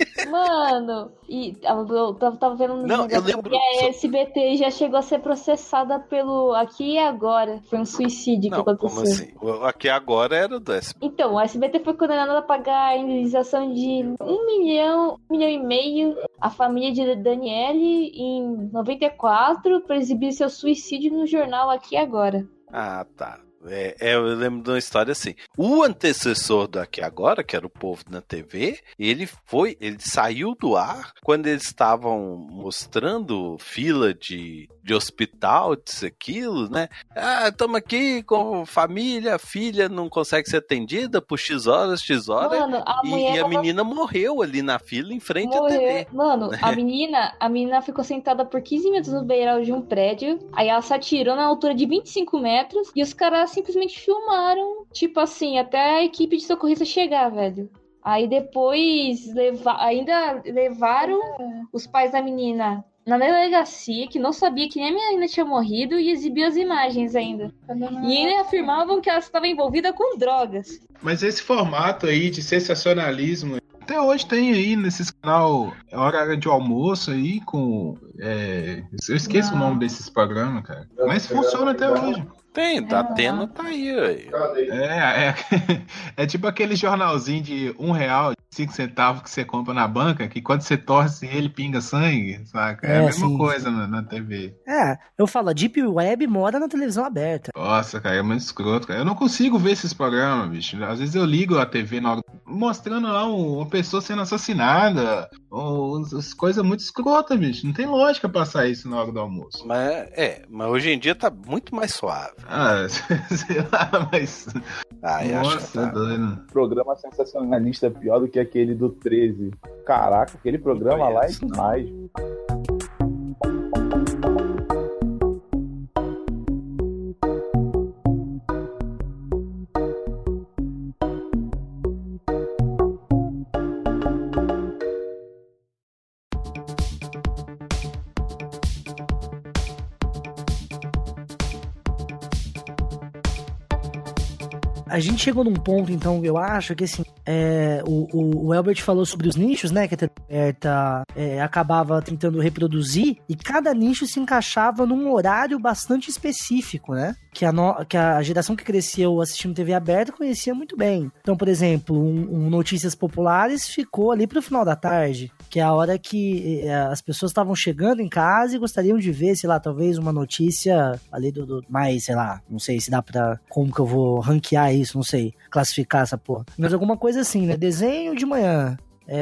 Mano, e eu tava, tava vendo no Não, eu lembro- e a S B T já chegou a ser processada pelo Aqui e Agora. Foi um suicídio Não, que aconteceu. como assim? O Aqui e Agora era do S B T. Então, a S B T foi condenada a pagar a indenização de um milhão, um milhão e meio à família de Daniele em noventa e quatro para exibir seu suicídio no jornal Aqui e Agora. Ah, tá. É, é, eu lembro de uma história assim. O antecessor do Aqui e Agora, que era o Povo na T V, ele foi, ele saiu do ar quando eles estavam mostrando fila de, de hospital, disso, aquilo, né? Ah, estamos aqui com família, a filha não consegue ser atendida por X horas, X horas. Mano, a E, mulher e a tava- menina morreu ali na fila em frente à T Morreu. V. Mano, a menina, a menina ficou sentada por quinze minutos no beiral de um prédio. Aí ela se atirou na altura de vinte e cinco metros. E os caras simplesmente filmaram, tipo assim, até a equipe de socorrista chegar, velho. Aí depois leva... ainda levaram os pais da menina na delegacia, que não sabia que nem a menina tinha morrido, e exibiu as imagens ainda. E ainda afirmavam que ela estava envolvida com drogas. Mas esse formato aí de sensacionalismo, até hoje tem aí nesses canal hora de almoço aí com... é, eu esqueço o nome desses programas, cara. Mas funciona até hoje. Tem, da Atena tá aí, aí. É, é, é tipo aquele jornalzinho de um real, cinco centavos que você compra na banca, que quando você torce ele pinga sangue, saca? É, É, a mesma sim. coisa na, na T V. É, eu falo, a Deep Web mora na televisão aberta. Nossa, cara, é muito escroto, cara. Eu não consigo ver esses programas, bicho. Às vezes eu ligo a T V na hora, mostrando lá um- uma pessoa sendo assassinada, Os, as coisas muito escrotas, bicho. Não tem lógica passar isso na hora do almoço. Mas é, mas hoje em dia tá muito mais suave. Ah, sei lá, mas. Ai, acho que Nossa, tá. doido. Programa sensacionalista é pior do que aquele do treze. Caraca, aquele programa lá é conheço, não. demais. A gente chegou num ponto, então, eu acho que assim, é, o, o, o Elbert falou sobre os nichos, né, que a T V aberta é, acabava tentando reproduzir, e cada nicho se encaixava num horário bastante específico, né, que a, no, que a geração que cresceu assistindo T V aberta conhecia muito bem. Então, por exemplo, um, um Notícias Populares ficou ali pro final da tarde, que é a hora que é, as pessoas estavam chegando em casa e gostariam de ver, sei lá, talvez uma notícia ali do, do mais, sei lá, não sei se dá pra, como que eu vou ranquear isso, não sei, classificar essa porra. Mas alguma coisa assim, né? Desenho de manhã,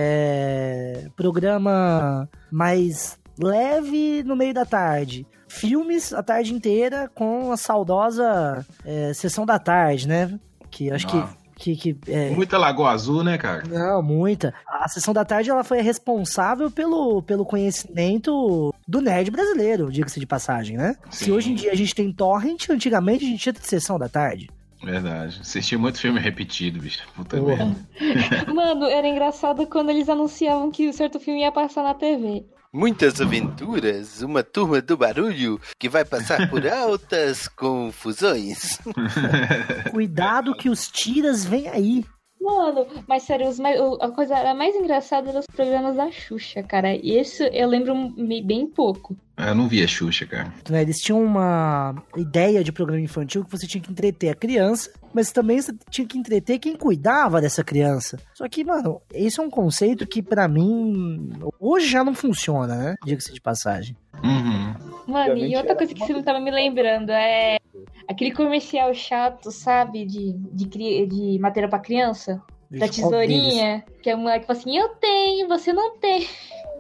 é, programa mais leve no meio da tarde, filmes a tarde inteira com a saudosa é, sessão da tarde, né? Que acho Ah. que, que, que é, Muita Lagoa Azul, né, cara? não, muita. A sessão da tarde ela foi responsável pelo, pelo conhecimento do nerd brasileiro, diga-se de passagem, né? Sim. Se hoje em dia a gente tem torrent, antigamente a gente tinha sessão da tarde. Verdade. Assisti muito filme repetido, bicho. Puta Porra. merda. Mano, era engraçado quando eles anunciavam que certo filme ia passar na T V. Muitas aventuras, uma turma do barulho que vai passar por altas confusões. Cuidado que os tiras vêm aí. Mano, mas sério, os mais, o- a coisa a mais engraçada eram os programas da Xuxa, cara. E isso eu lembro me- bem pouco. Eu não via Xuxa, cara. Né? Eles tinham uma ideia de programa infantil que você tinha que entreter a criança, mas também você tinha que entreter quem cuidava dessa criança. Só que, mano, isso é um conceito que pra mim hoje já não funciona, né? Diga-se de passagem. Uhum. Mano, Antigamente e outra era coisa que uma você não tava me lembrando é aquele comercial chato, sabe? De, de, cri- de matéria pra criança. Da Vixe, qual deles? tesourinha. Que a moleque fala assim, eu tenho, você não tem.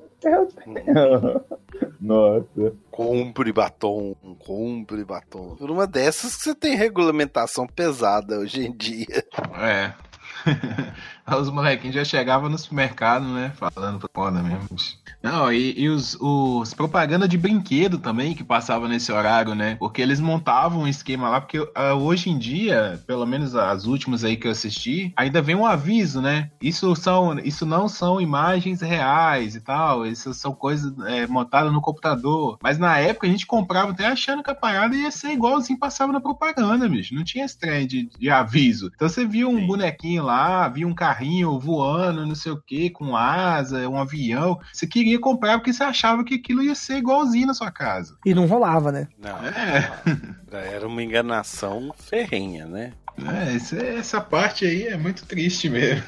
Nossa. Compre batom, compre batom. Por uma dessas que você tem regulamentação pesada hoje em dia. É. Os molequinhos já chegavam no supermercado, né? Falando pra foda mesmo. Não, e, e os, os propaganda de brinquedo também que passava nesse horário, né? Porque eles montavam um esquema lá, porque uh, hoje em dia, pelo menos as últimas aí que eu assisti, ainda vem um aviso, né? Isso, são, isso não são imagens reais e tal, isso são coisas é, montadas no computador. Mas na época a gente comprava até achando que a parada ia ser igualzinho passava na propaganda, bicho. Não tinha esse trem de, de aviso. Então você via um Sim. bonequinho lá, via um carrinho voando, não sei o que, com asa, um avião. Você queria comprar porque você achava que aquilo ia ser igualzinho na sua casa. E não rolava, né? Não, É, era uma enganação ferrenha, né? é, isso é- essa parte aí é muito triste mesmo.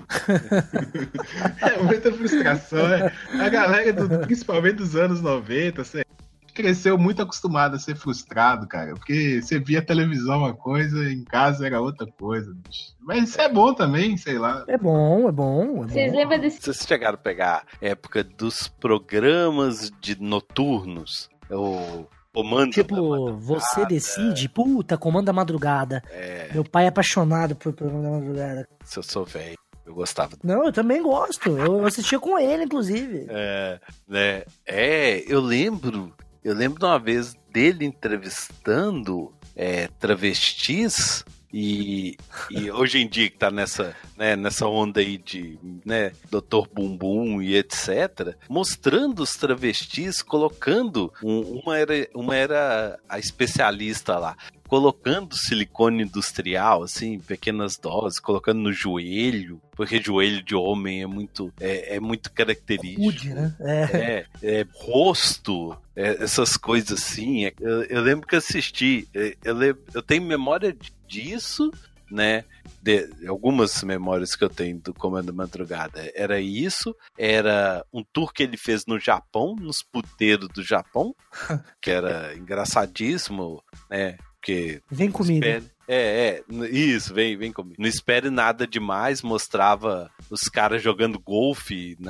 É muita frustração. É. A galera, do- principalmente dos anos noventa, você cresceu muito acostumado a ser frustrado, cara. Porque você via televisão uma coisa, em casa era outra coisa. Bicho. Mas isso é bom também, sei lá. É bom, é bom, é Vocês bom. lembram desse. Vocês chegaram a pegar a época dos programas de noturnos? O comando da Tipo, madrugada. você decide, puta, comando da madrugada. É, Meu pai é apaixonado por programa da madrugada. se eu sou velho, eu gostava. Não, eu também gosto. Eu, eu assistia com ele, inclusive. É, né? É, eu lembro, eu lembro de uma vez dele entrevistando é, travestis. E, e hoje em dia que tá nessa, né, nessa onda aí de, né, doutor Bumbum e etcétera, mostrando os travestis, colocando, um- uma, era, uma era a especialista lá, colocando silicone industrial, assim, em pequenas doses, colocando no joelho, porque joelho de homem é muito, é, é muito característico. Rude, né? É. É, é, rosto, é, essas coisas assim. É, Eu, eu lembro que assisti, é, eu, lembro, eu tenho memória disso, né? De, algumas memórias que eu tenho do Comando da Madrugada. Era isso, era um tour que ele fez no Japão, nos puteiros do Japão, que era engraçadíssimo, né? Porque Vem comigo. espere- É, é, isso, vem, vem comigo. Não espere nada demais, mostrava os caras jogando golfe na,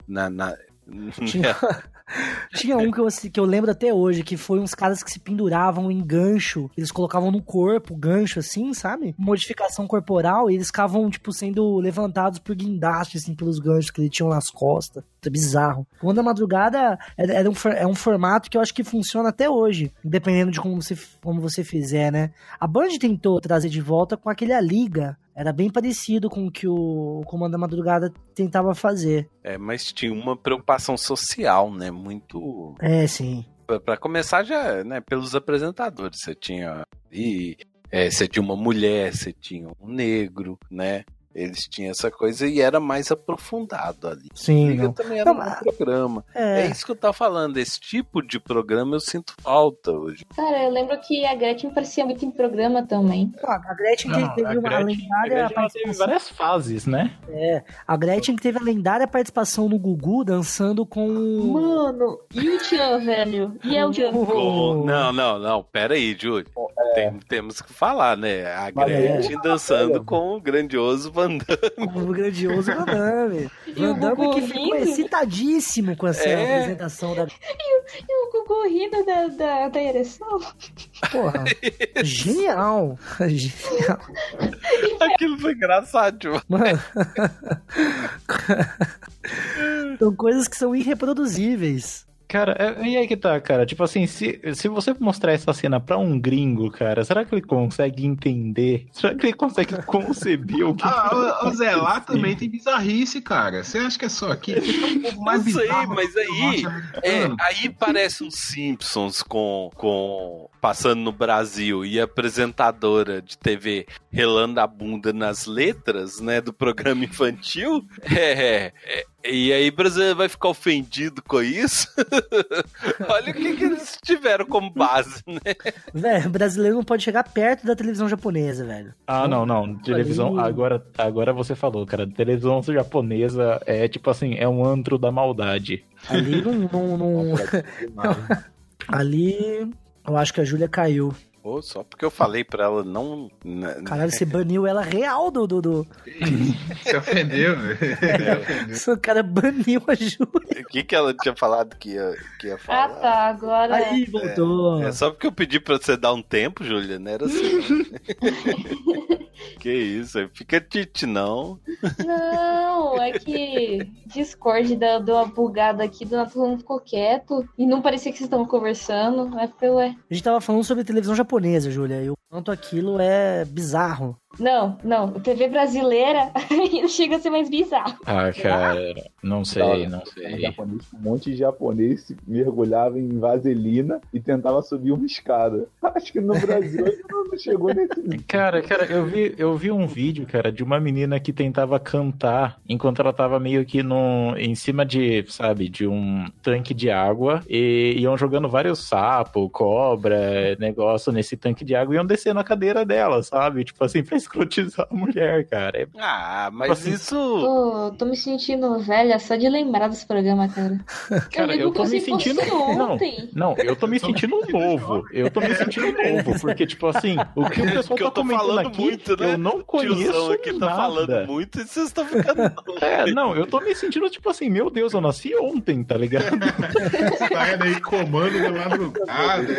na, na... Tinha, tinha um que eu, que eu lembro até hoje, que foi uns caras que se penduravam em gancho. Eles colocavam no corpo, gancho assim, sabe? Modificação corporal, e eles ficavam, tipo, sendo levantados por guindaste, assim, pelos ganchos que eles tinham nas costas. É bizarro. O Onda Madrugada é, é, um, é um formato que eu acho que funciona até hoje, dependendo de como você, como você fizer, né? A Band tentou trazer de volta com aquele A Liga. Era bem parecido com o que o Comando da Madrugada tentava fazer. É, mas tinha uma preocupação social, né? Muito... É, sim. Pra, pra começar já, né? Pelos apresentadores. Você tinha... E, é, você tinha uma mulher, você tinha um negro, né? Eles tinham essa coisa e era mais aprofundado ali. Sim. Liga não. também era não, um programa. É. É isso que eu tava falando. Esse tipo de programa eu sinto falta hoje. Cara, eu lembro que a Gretchen parecia muito em programa também. Ah, a Gretchen que Não, teve a uma Gretchen, lendária a Gretchen ela teve participação. várias fases, né? É, a Gretchen que teve a lendária participação no Gugu dançando com. Mano, e o Tchan, velho? E é o Tchan? Com- Não, não, não. Pera aí, Júlio. Tem- temos que falar, né? A Mas Gretchen é. dançando com o grandioso Van Damme. Com o grandioso Van Damme. E o Van Damme Gugu que ficou rindo. excitadíssimo com essa É. apresentação da. E o Gugu rindo da, da, da ereção? Porra. Genial. Genial. Aquilo foi engraçado. Mano. São coisas que são irreproduzíveis. Cara, é- e aí que tá, cara? Tipo assim, se, se você mostrar essa cena pra um gringo, cara, será que ele consegue entender? Será que ele consegue conceber o que Ah, tá o, o Zé, lá acontecendo? também tem bizarrice, cara. Você acha que é só aqui? Tem um povo mais Eu sei, bizarro mas que o aí, norte-americano. é, aí parece um Simpsons com, com passando no Brasil e a apresentadora de T V relando a bunda nas letras, né, do programa infantil. É, é, e aí o brasileiro vai ficar ofendido com isso? Olha o que, que eles tiveram como base, né? Velho, o brasileiro não pode chegar perto da televisão japonesa, velho. Ah, não, não. Televisão, Ali- agora, agora você falou, cara. Televisão japonesa é tipo assim, é um antro da maldade. Ali não. não, não- Ali. Eu acho que a Júlia caiu. Pô, só porque eu falei pra ela não... n- Caralho, você baniu ela real do. do, do... Se ofendeu, velho. O cara baniu a Júlia. O que, que ela tinha falado que ia, que ia Ah, falar? tá. Agora. Aí, voltou. É só porque eu pedi pra você dar um tempo, Júlia, não era assim. Que isso, aí fica tite, não. Não, é que Discord deu deu uma bugada aqui, do nada todo mundo ficou quieto e não parecia que vocês estavam conversando. Aí foi, ué. A gente tava falando sobre televisão japonesa, Júlia, e o quanto aquilo é bizarro. Não, não, T V brasileira ainda chega a ser mais bizarro. Ah, cara, não sei, não Um sei. japonês, um monte de japonês se mergulhava em vaselina e tentava subir uma escada. Acho que no Brasil ainda não chegou nesse nível. Cara, cara, eu vi, eu vi um vídeo, cara, de uma menina que tentava cantar enquanto ela tava meio que no, em cima de, sabe, de um tanque de água e iam jogando vários sapos, cobra, negócio nesse tanque de água e iam descendo a cadeira dela, sabe? Tipo assim, pra escrotizar a mulher, cara. É- Ah, mas Assim, isso... Tô, tô me sentindo velha só de lembrar desse programa, cara. Cara, lembro eu tô como me se fosse sentindo. ontem. Não, não, eu tô me sentindo novo. Eu tô me sentindo novo, porque, tipo assim, o que o pessoal Porque tá eu tô comentando falando aqui, muito, né? eu não conheço Tiozão aqui nada. tá falando muito e vocês estão ficando... É, não, eu tô me sentindo, tipo assim, meu Deus, eu nasci ontem, tá ligado? Saindo aí, comando da madrugada.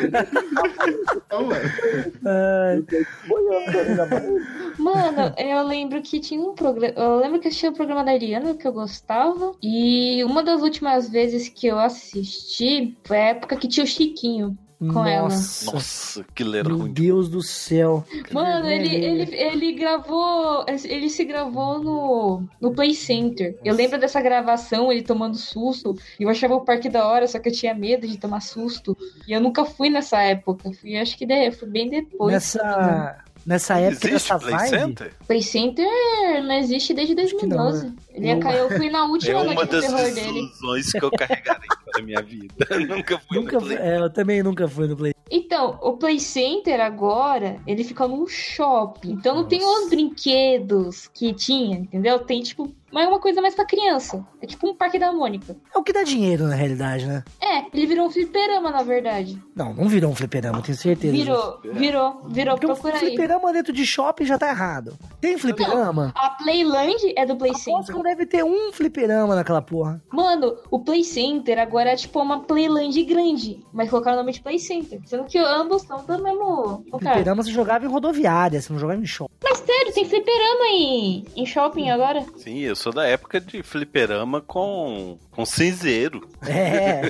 Então, ué. Ai, Boiando ali na barriga. Mano, eu lembro que tinha um programa. Eu lembro que assistia o programa da Ariana, que eu gostava. E uma das últimas vezes que eu assisti foi a época que tinha o Chiquinho com ela. nossa, Nossa, que era meu ruim. Deus do céu. Mano, ele, ele, ele gravou. Ele se gravou no, no Play Center. Eu lembro dessa gravação, ele tomando susto. E eu achava o parque da hora, só que eu tinha medo de tomar susto. E eu nunca fui nessa época. Fui, acho que de, fui bem depois. Nessa, nessa época, Existe nessa Play vibe. Center? Play Center não existe desde dois mil e doze. não, né? Ele ia cair, eu fui na É última uma noite do das terror dele. ilusões que eu carregarei para minha vida. Nunca fui Nunca no fui, Play. é, eu também nunca fui no Play. Então, o Play Center agora, ele fica num shopping. Então não tem os brinquedos que tinha, entendeu? Tem, tipo, mas é uma coisa mais pra criança. É tipo um Parque da Mônica. É o que dá dinheiro, na realidade, né? É, ele virou um fliperama, na verdade. Não, não virou um fliperama, tenho certeza. Virou, virou, virou, Porque procura um aí. fliperama dentro de shopping já tá errado. Tem fliperama? A Playland é do Play Aposto Center. que não deve ter um fliperama naquela porra. Mano, o Play Center agora é tipo uma Playland grande, mas colocaram o nome de Play Center. Sendo que ambos são do mesmo lugar. Fliperama você jogava em rodoviária, você não jogava em shopping. Mas sério, tem fliperama em, em shopping agora? Sim, eu sou da época de fliperama com, com cinzeiro. É.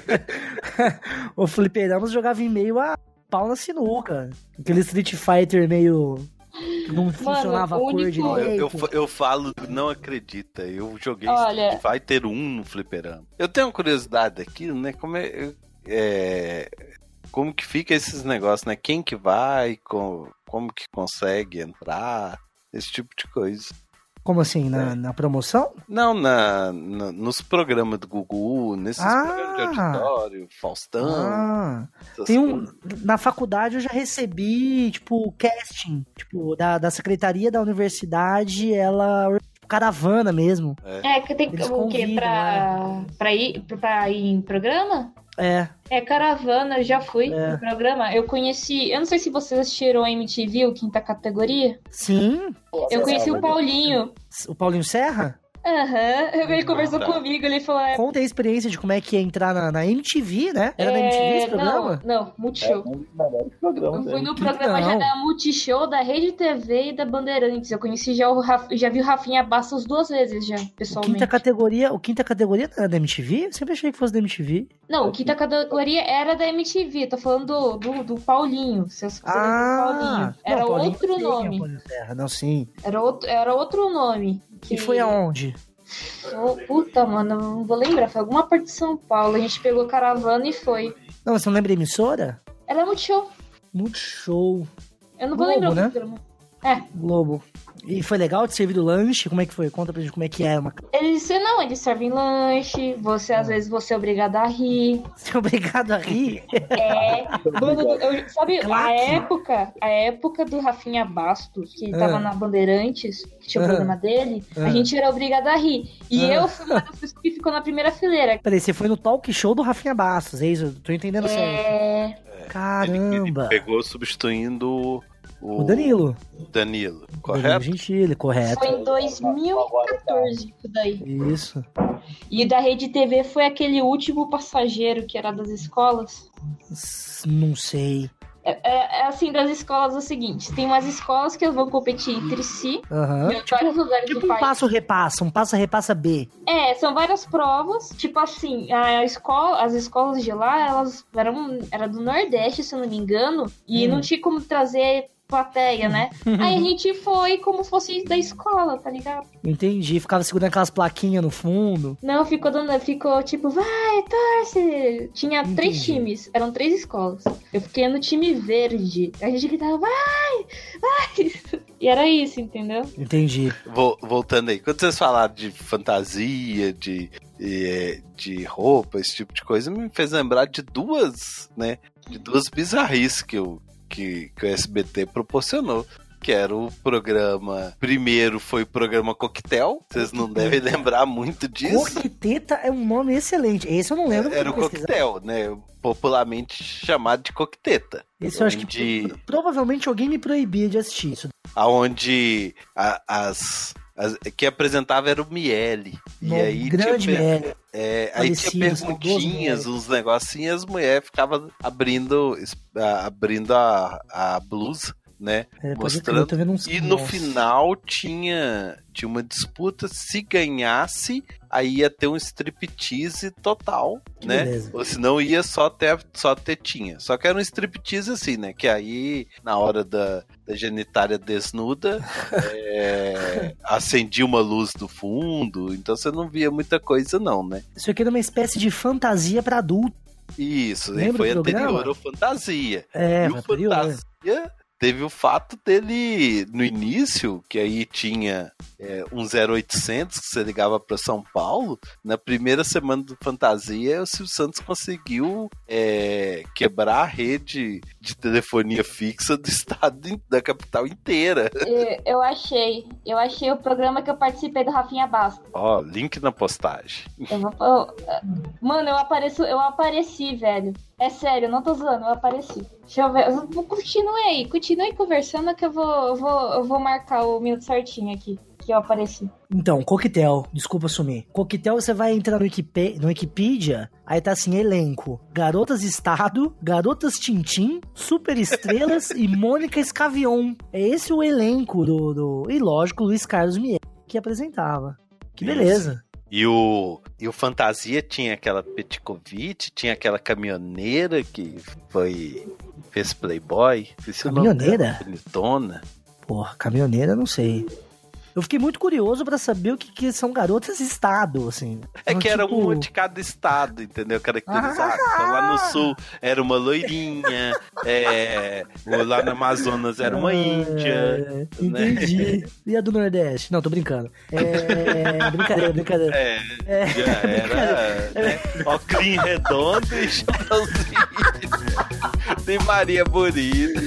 O fliperama você jogava em meio a pau na sinuca. Aquele Street Fighter meio... que não funcionava a o cor único- Eu, direito. eu, eu falo, não acredita, eu joguei Olha- Street Fighter um no fliperama. Eu tenho uma curiosidade aqui, né, como é... é como que fica esses negócios, né? Quem que vai, com, como que consegue entrar, esse tipo de coisa. Como assim? Na, na promoção? Não, na, na- nos programas do Gugu, nesses Ah! programas de auditório, Faustão. Ah, essas tem um, coisas. na faculdade eu já recebi, tipo, casting, tipo, da, da secretaria da universidade, ela, tipo, caravana mesmo. É, que tem Eles o quê? convidam, Pra, pra, ir, pra ir em programa? É, É, caravana, eu já fui É. no programa. Eu conheci, eu não sei se vocês assistiram a M T V, o Quinta Categoria. sim. Eu conheci o Paulinho. O Paulinho Serra? Aham, ele conversou tá. comigo, ele falou... É, Conta a experiência de como é que é entrar na, na M T V, né? Era na M T V esse é, programa? Não, não, Multishow. Um dos melhores Eu programas. fui no que programa já legal. da Multishow, da Rede T V e da Bandeirantes. Eu conheci já o Raf... já vi o Rafinha Bastos duas vezes já, pessoalmente. Quinta categoria, o quinta categoria era da M T V? Eu sempre achei que fosse da M T V. Não, o Quinta Categoria era da M T V. Tô falando do, do, do Paulinho. Se você lembra do Paulinho. Era Ah, não, Paulinho, outro eu sei quem é o nome. Paulinho Serra, não, sim. Era outro, era outro nome. E foi aonde? Oh, puta, mano, eu não vou lembrar. Foi alguma parte de São Paulo. A gente pegou caravana e foi. Não, você não lembra da emissora? Era Multishow. Multishow. Eu não vou Globo, lembrar o né? programa. É. Globo. E foi legal de servir o lanche? Como é que foi? Conta pra gente como é que é. Uma... Eles, não, eles servem lanche. Você, às vezes, você é obrigado a rir. Você é obrigado a rir? É. Mano, eu- sabe, a Claque. época, a época do Rafinha Bastos, que ele Ah. tava na Bandeirantes, que tinha o Ah. programa dele, Ah. a gente era obrigado a rir. E Ah. eu fui uma das pessoas que ficou na primeira fileira. Peraí, você foi no talk show do Rafinha Bastos, é isso? Eu tô entendendo certo. É. Ele, ele Caramba. pegou substituindo o, O Danilo. Danilo, Danilo correto? Gentili, correto. Foi em dois mil e quatorze, isso daí. Isso. E da Rede T V foi aquele último passageiro que era das escolas. S- Não sei. É, é- é assim, das escolas é o seguinte: tem umas escolas que vão competir entre si, Aham. em vários lugares Tipo do um país. passo-repassa, um passa-repassa B. É, são várias provas. Tipo assim, a escola, as escolas de lá, elas eram era do Nordeste, se eu não me engano, e Hum. não tinha como trazer plateia, né? Aí a gente foi como se fosse da escola, tá ligado? Entendi. Ficava segurando aquelas plaquinhas no fundo. Não, ficou dando, ficou tipo, vai, torce! Tinha três Entendi. times, eram três escolas. Eu fiquei no time verde. A gente gritava, vai, vai! E era isso, entendeu? Entendi. Vol- voltando aí, quando vocês falaram de fantasia, de, eh, de roupa, esse tipo de coisa, me fez lembrar de duas, né? De duas bizarrices que, eu, que, que o S B T proporcionou. Que era o programa. Primeiro foi o programa Coquetel. Vocês não devem lembrar muito disso. Coqueteta é um nome excelente. Esse eu não lembro. Era o vou pesquisar. Coquetel, né? Popularmente chamado de Coqueteta. Esse eu acho que Onde- provavelmente alguém me proibia de assistir isso. Aonde a- as, as- que apresentava era o Miele. E No aí grande tinha, per- Miele. é, aí tinha Falecido, saudoso perguntinhas, Miele. uns negocinhos, e as mulheres ficavam abrindo, es- a- abrindo a, a blusa, né? É, pode crer, mostrando. eu tô vendo uns... E no Nossa. final tinha, tinha uma disputa, se ganhasse, aí ia ter um striptease total, Que né? beleza. Ou senão ia só ter, só tetinha. Só que era um striptease assim, né? Que aí, na hora da, da genitária desnuda, é, acendia uma luz do fundo, então você não via muita coisa não, né? Isso aqui era uma espécie de fantasia pra adulto. Isso, aí Lembra foi do programa? anterior ao Fantasia. É, e o anterior. Fantasia teve o fato dele, no início, que aí tinha é, um zero oitocentos que você ligava para São Paulo, na primeira semana do Fantasia, o Silvio Santos conseguiu é, quebrar a rede de telefonia fixa do estado, da capital inteira. Eu, eu achei, eu achei o programa que eu participei do Rafinha Bastos. Ó, link na postagem. Eu vou, eu, mano, eu apareço, eu apareci, velho. É sério, eu não tô zoando, eu apareci. Deixa eu ver, eu vou, continue aí, continue conversando que eu vou, eu vou, eu vou marcar o minuto certinho aqui, que eu apareci. Então, Coquetel, desculpa sumir. Coquetel, você vai entrar no, Wikipe- no Wikipedia, aí tá assim, elenco. Garotas Estado, Garotas Tintim, Super Estrelas e Mônica Escavion. É esse o elenco do... do... E lógico, Luiz Carlos Mier, que apresentava. Que beleza. Isso. E o, e o Fantasia tinha aquela Petkovic, tinha aquela caminhoneira que foi... fez Playboy. Caminhoneira? Bonitona. Porra, caminhoneira, não sei. Eu fiquei muito curioso pra saber o que, que são garotas estado, assim. É então, que era tipo... uma de cada estado, entendeu? Caracterizado. Ah! Então, lá no sul era uma loirinha, é, lá no Amazonas era uma índia. É, entendi. Né? E a do Nordeste? Não, tô brincando. É, brincadeira, brincadeira. É, É, já era. Né? Ocrim redondo e chapéuzinho. Tem Maria Bonita.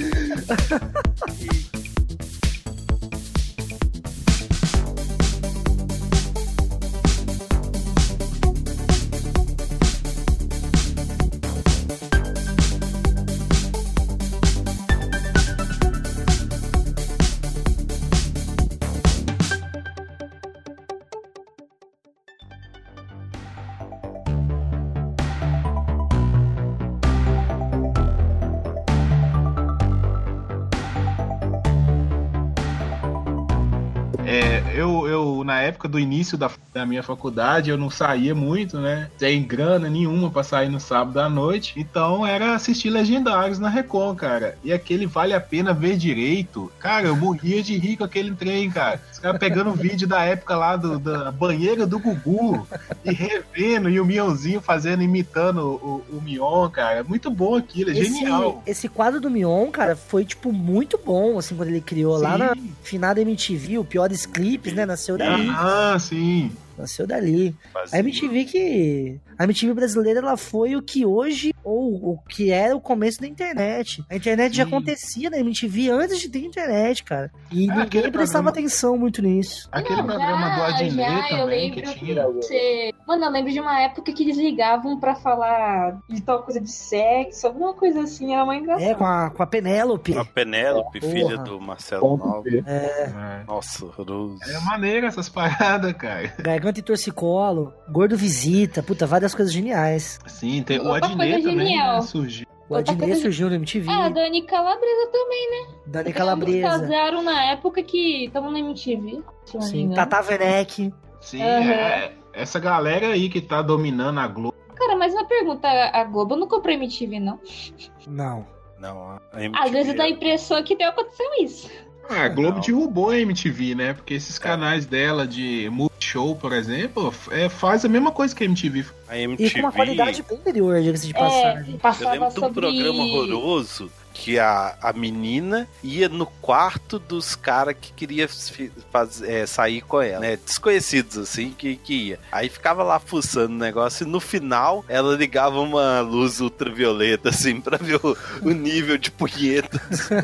Eu, eu, na época do início da, da minha faculdade, eu não saía muito, né? Sem grana nenhuma pra sair no sábado à noite. Então era assistir Legendários na Record, cara. E aquele Vale a Pena Ver Direito. Cara, eu morria de rir com aquele trem, cara. Os caras pegando vídeo da época lá do, da banheira do Gugu e revendo, e o Mionzinho fazendo, imitando o, o, o Mion, cara. Muito bom aquilo, é esse, genial. Esse quadro do Mion, cara, foi, tipo, muito bom, assim, quando ele criou. Sim. Lá na finada M T V, o Piores Clipes, né? Nasceu dali. Ah, sim. Nasceu dali. Fazia. A M T V que... A M T V brasileira, ela foi o que hoje, ou o que era o começo da internet. A internet Sim. já acontecia na M T V antes de ter internet, cara. E ah, ninguém prestava programa... atenção muito nisso. Aquele Não, programa já, do Adnet já, também, eu lembro que tinha... Você... Mano, eu lembro de uma época que eles ligavam pra falar de tal coisa de sexo, alguma coisa assim, era uma engraçada. É, com a, com a Penélope. Com a Penélope, oh, filha porra. do Marcelo Naldo. É. é. Nossa, horroroso. É maneiro essas paradas, cara. Garganta e torcicolo, Gordo Visita, puta, várias coisas geniais. Sim, tem, o Outra Adnet também genial. né, surgiu. O Adnet surgiu no M T V. Ah, a Dani Calabresa também, né? Dani Porque Calabresa. Eles casaram na época que estavam na M T V. Se eu não me Sim, engano. Tata Werneck. Sim, Uhum. é, essa galera aí que tá dominando a Globo. Cara, mas uma pergunta, a Globo não comprou M T V, não? Não. Não, a M T V... Às vezes dá a impressão que deu aconteceu isso. Ah, a Globo Não. derrubou a M T V, né? Porque esses canais dela de Multishow, por exemplo, é, faz a mesma coisa que a M T V. A M T V... E com uma qualidade bem inferior, diga-se de passagem. É, passava Eu lembro de um sobre... programa horroroso que a, a menina ia no quarto dos caras que queria faz, é, sair com ela, né? Desconhecidos, assim, que, que ia. Aí ficava lá fuçando o negócio e no final ela ligava uma luz ultravioleta, assim, pra ver o, o nível de punheta.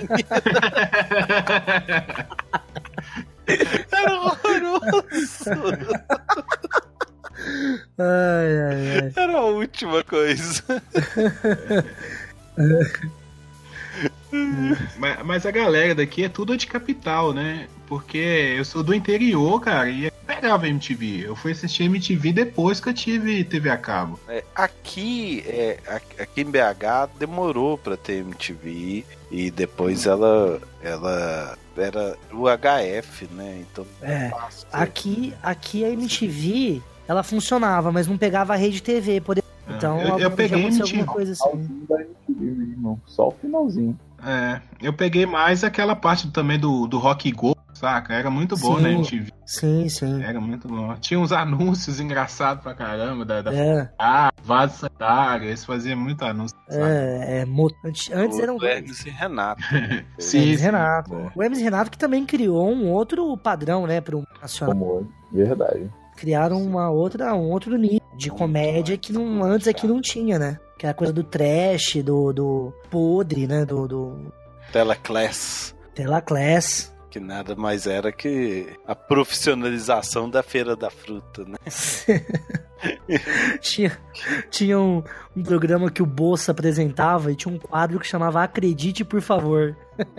Era horroroso. Ai, ai, ai. Era a última coisa. mas, mas a galera daqui é tudo de capital, né? Porque eu sou do interior, cara, e eu pegava M T V. Eu fui assistir M T V depois que eu tive T V a cabo. É, aqui, é, aqui em B H demorou pra ter M T V e depois ela, ela era o H F, né? Então é, aqui, aqui a M T V ela funcionava, mas não pegava a rede T V. Poder... Então eu, eu peguei M T V. alguma coisa assim. Da M T V mesmo, só o finalzinho. É, eu peguei mais aquela parte também do, do Rock Go, saca? Era muito bom, Sim. né, M T V. Sim, sim. Era muito bom. Tinha uns anúncios engraçados pra caramba, da, da É. ah, vaso sanitário, eles faziam muito anúncio. sabe? É, é, mo- antes, antes O eram Hermes e Renato. Sim, Hermes sim. Renato. O Hermes e Renato que também criou um outro padrão, né, pro nacional. Como verdade. Criaram uma outra, um outro nível de comédia que não, antes aqui não tinha, né? Que é a coisa do trash, do, do podre, né? Do, do Teleclass. Telaclass. Que nada mais era que a profissionalização da Feira da Fruta, né? tinha tinha um, um programa que o Bolsa apresentava e tinha um quadro que chamava Acredite, por favor.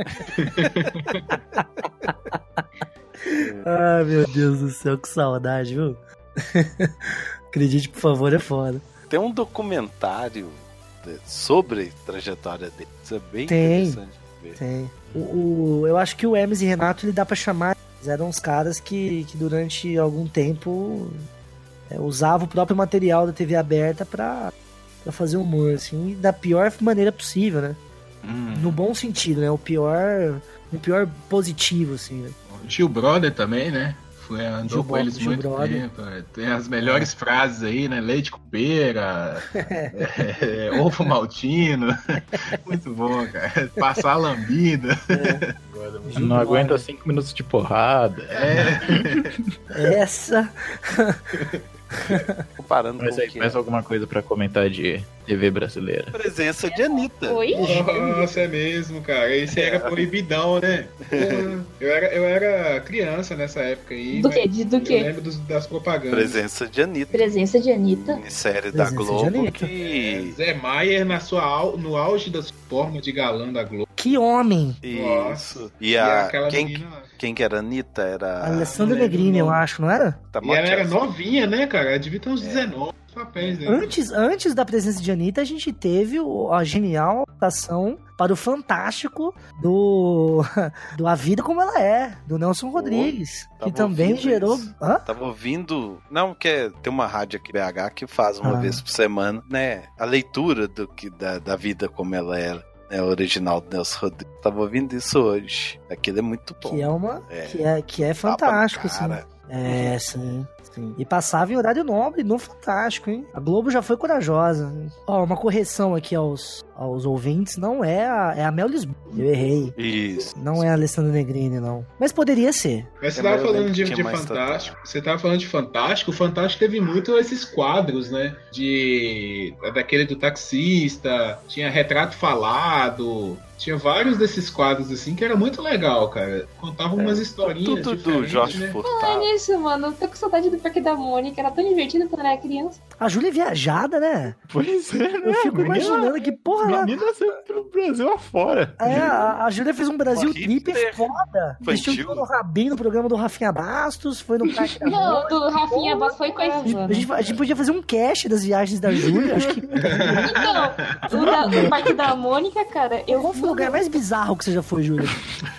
Ai, meu Deus do céu, que saudade, viu? Acredite, por favor, é foda. Tem um documentário de- sobre a trajetória dele. Isso é bem Tem. interessante de ver. Tem. O, o- eu acho que o Hermes e Renato ele dá pra chamar. Eles eram uns caras que, que durante algum tempo é, usavam o próprio material da T V aberta pra, pra fazer humor, assim, da pior maneira possível, né? Hum. No bom sentido, né? O pior. O pior positivo, assim, né? Gil Brother também, né? Foi, andou Gil com Bro- eles Gil muito Brother. tempo. é. Tem as melhores frases aí, né? Leite com pera, é, ovo maltino. Muito bom, cara. Passar a lambida. Agora, Gil Não Brother. aguenta cinco minutos de porrada. É, Essa. Comparando Mas com o aí, que mais é alguma coisa pra comentar de T V brasileira? a presença de Anitta. Oi? nossa, é mesmo, cara. Esse era proibidão, né? Porra, Eu era, eu era criança nessa época aí. Do mas quê? De- do Eu quê? lembro dos- das propagandas. Presença de Anitta. Presença de Anitta. Minissérie da Presença de Globo Anitta. que... Zé Maier na sua, au- no auge da sua forma de galã da Globo. Que homem! Isso. E, E a... aquela quem, menina lá. quem que era a Anitta? Era... Alessandra não lembro Negrini, o eu nome. acho, não era? Tá E ela era Matias. novinha, né, cara? Ela devia ter uns dezenove papéis, né? Antes, antes da presença de Anitta, a gente teve o- a genial adaptação para o fantástico do, do A Vida Como Ela É, do Nelson Rodrigues, que tava também ouvindo gerou... isso. Hã? Tava ouvindo. Não, que é- tem uma rádio aqui em B H que faz uma Ah. vez por semana, né? A leitura do que, da, da vida como ela era. Né, original do Nelson Rodrigues. Tava ouvindo isso hoje. Aquilo é muito bom. Que é uma... É. Que é, que é Tapa no fantástico, assim. cara. É, sim, sim. E passava em horário nobre, no Fantástico, hein? A Globo já foi corajosa. Ó, uma correção aqui aos, aos ouvintes, não é a, é a Mel Lisboa. Eu errei. Isso. Não é a Alessandra Negrini, não. Mas poderia ser. Mas você É, tava mas eu falando lembro de, que de tinha mais Fantástico. Você tava falando de Fantástico. O Fantástico teve muito esses quadros, né? De. Daquele do taxista. Tinha retrato falado. Tinha vários desses quadros assim que era muito legal, cara. Contava umas historinhas. Tudo do diferentes, Jorge né? É Furtado. isso, mano. Eu tô com saudade do Parque da Mônica. Era tão divertido quando eu era criança. A Júlia é viajada, né? Pois é, né? Eu fico Menina- imaginando que, porra, ela- Menina saiu pro Brasil afora. É, a, a Júlia fez um Brasil Uma trip hipster foda. Vestiu infantil. todo o rabinho no programa do Rafinha Bastos, foi no Parque da Não, Mônica. do Rafinha Bass foi coisa. A gente, a gente podia fazer um cast das viagens da Júlia. Acho que Então, o da- do Parque da Mônica, cara, eu qual foi o lugar mais bizarro que você já foi, Júlia?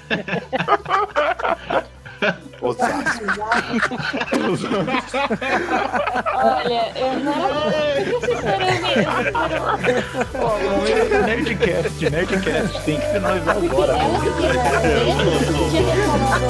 Osasco. Olha, eu não era. Eu sinceramente. Nerdcast, Nerdcast, tem que finalizar agora. Ela que queria podia ter falado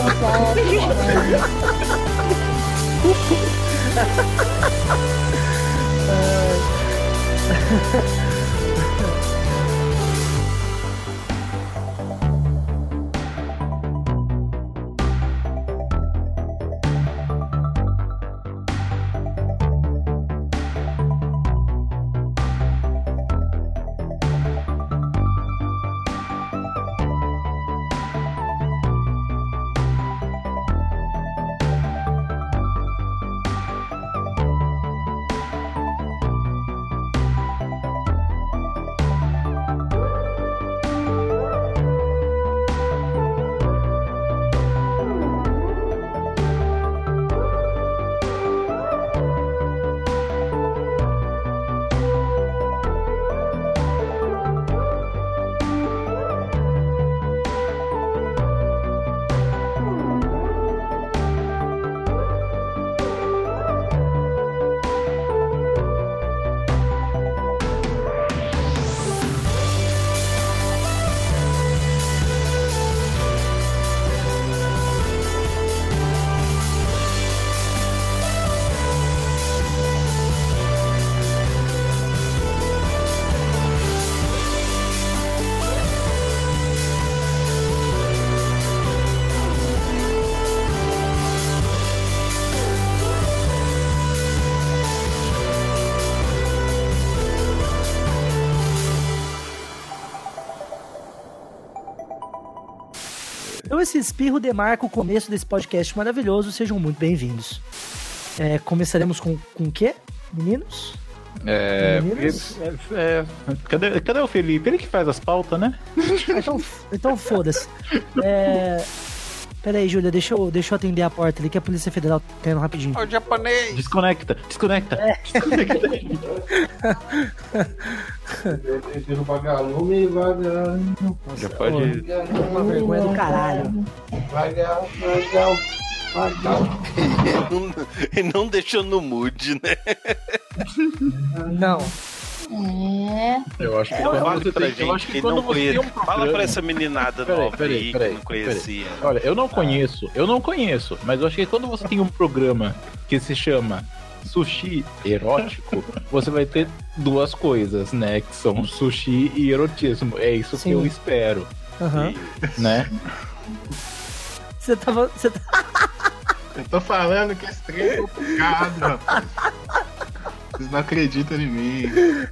Então esse espirro demarca o começo desse podcast maravilhoso. Sejam muito bem-vindos. É, começaremos com, com o quê, meninos? É, Meninos? é, é, cadê, cadê o Felipe? Ele que faz as pautas, né? Então, então foda-se. É... Pera aí, Júlia, deixa eu, deixa eu atender a porta ali que a Polícia Federal tá indo rapidinho. Ó, o japonês! Desconecta, desconecta. É. Desconecta. Tiro vagalume e vagar. Já pode. Uma vergonha do caralho. Vagar, vagar, vagar. Ele não deixou no mood, né? Não. É. Eu acho que Fala quando você pra tem, eu acho gente que que quando não você conhece. tem um Fala programa- pra essa meninada Peraí, nova peraí, aí que peraí, não conhecia. Olha, eu não conheço, eu não conheço, mas eu acho que quando você tem um programa que se chama Sushi Erótico, você vai ter duas coisas, né? Que são sushi e erotismo. É isso Sim. que eu espero, Aham. né? Você tava. Você tá... Eu tô falando que esse trem é complicado, rapaz. Vocês não acreditam em mim.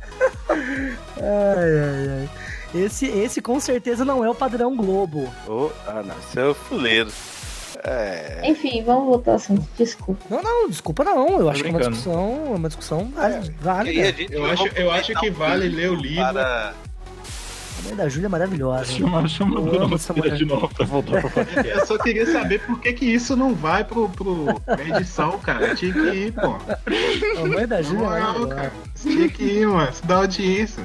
Ai, ai, ai. Esse, esse com certeza não é o padrão Globo. Oh, ah, não, isso é o fuleiro. É. Enfim, vamos voltar ao assunto. Desculpa. Não, não, desculpa não. Eu acho que é uma brincando. discussão, é uma discussão válida. E aí a válida. gente Eu vai acho, eu acho que aproveitar vale um ler o livro. para- A mãe da Júlia é maravilhosa. Chama, chama Eu a amo dona essa Cira mulher. de novo pra voltar pro podcast. Eu só queria saber por que que isso não vai pro, pro, pra edição, cara. Tinha que ir, pô. A mãe da Júlia é Não, maravilhosa. cara. Tinha que ir, mano. Isso dá audiência.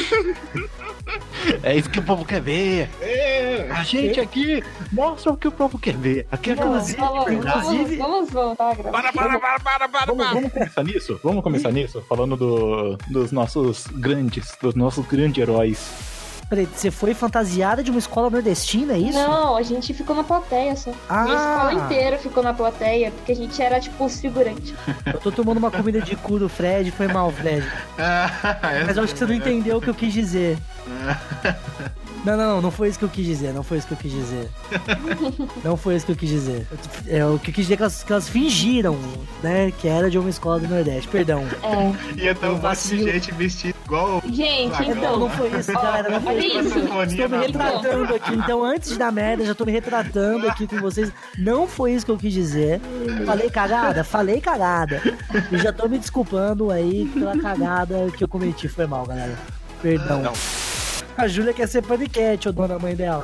É isso que o povo quer ver. É. A gente aqui mostra o que o povo quer ver. Aqui é Vamos, aquela... vamos, inclusive- vamos, vamos voltar a gravar. Para, para, para, para, para, Vamos, para. vamos começar nisso? Vamos começar nisso? Falando do, dos nossos grandes, dos nossos grandes heróis. Peraí, você foi fantasiada de uma escola nordestina, é isso? Não, a gente ficou na plateia só. Ah. Minha escola inteira ficou na plateia, porque a gente era tipo os figurantes. Eu tô tomando uma comida de cu do Fred, foi mal, Fred. Mas eu acho que você não entendeu o que eu quis dizer. Não, não, não foi isso que eu quis dizer, não foi isso que eu quis dizer. Não foi isso que eu quis dizer. É, o que eu quis dizer é que elas, que elas fingiram, né, que era de uma escola do Nordeste, perdão. É. Ia ter um monte de Vacilo. gente vestida igual. Gente, Ah, então. Não, não foi isso, galera, não foi Olha isso. isso. Estou me retratando aqui, então antes de dar merda, já tô me retratando aqui com vocês. Não foi isso que eu quis dizer. Falei cagada? Falei cagada. E já tô me desculpando aí pela cagada que eu cometi. Foi mal, galera. Perdão. Não. A Júlia quer ser paniquete, ô dona mãe dela.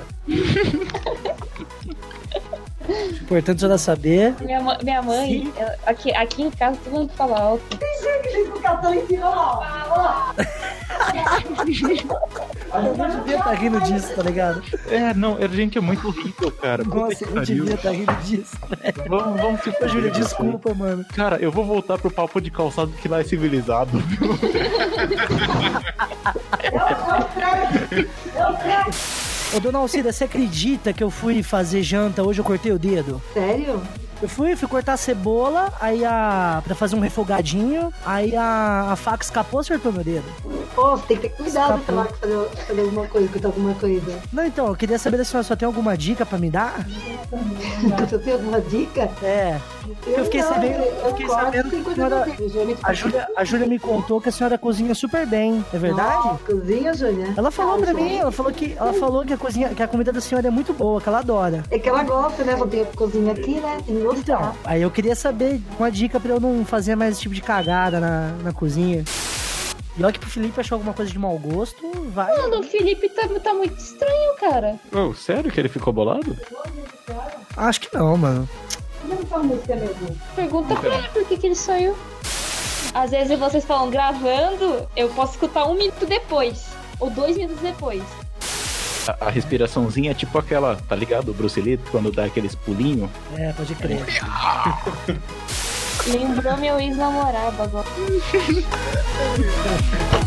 Importante ela saber. Minha, ma- minha mãe, Sim. ela- aqui, aqui em casa todo mundo fala alto. Eu não devia estar rindo disso, tá ligado? É, não, a gente é muito horrível, cara. Puta Nossa, que eu não pariu. devia estar rindo disso, velho. Vamos, vamos se Ô, fuder, Júlia, cara. desculpa, mano. Cara, eu vou voltar pro papo de calçado que lá é civilizado. Ô, dona Alcida, você acredita que eu fui fazer janta hoje, eu cortei o dedo? Sério? Eu fui, fui cortar a cebola, aí a... pra fazer um refogadinho, aí a, a faca escapou, acertou meu dedo. Pô, você tem que ter cuidado Escapou. na hora que fazer, fazer alguma coisa, cortar alguma coisa. Não, então, eu queria saber se a senhora só tem alguma dica pra me dar? Você tem alguma dica? É. Eu fiquei não, sabendo, eu eu fiquei corto sabendo sem que a coisa senhora... pra ver. Geralmente A Júlia, a Júlia me contou que a senhora cozinha super bem, é verdade? Nossa, cozinha, Júlia? Ela falou Ah, pra Júlia. mim, ela falou que ela falou que a cozinha, que a comida da senhora é muito boa, que ela adora. É que ela gosta, né? Ela tem a cozinha aqui, né? Tem que gostar. Então, aí eu queria saber uma dica pra eu não fazer mais esse tipo de cagada na, na cozinha. E olha que pro Felipe achou alguma coisa de mau gosto, vai. Mano, o Felipe tá, tá muito estranho, cara. Oh, sério que ele ficou bolado? Acho que não, mano. Pergunta pra ele por que, que ele saiu. Às vezes vocês falam gravando, eu posso escutar um minuto depois. Ou dois minutos depois. A, a respiraçãozinha é tipo aquela, tá ligado? O Bruce Lee, quando dá aqueles pulinhos. É, pode crer. Lembrou meu ex-namorado agora.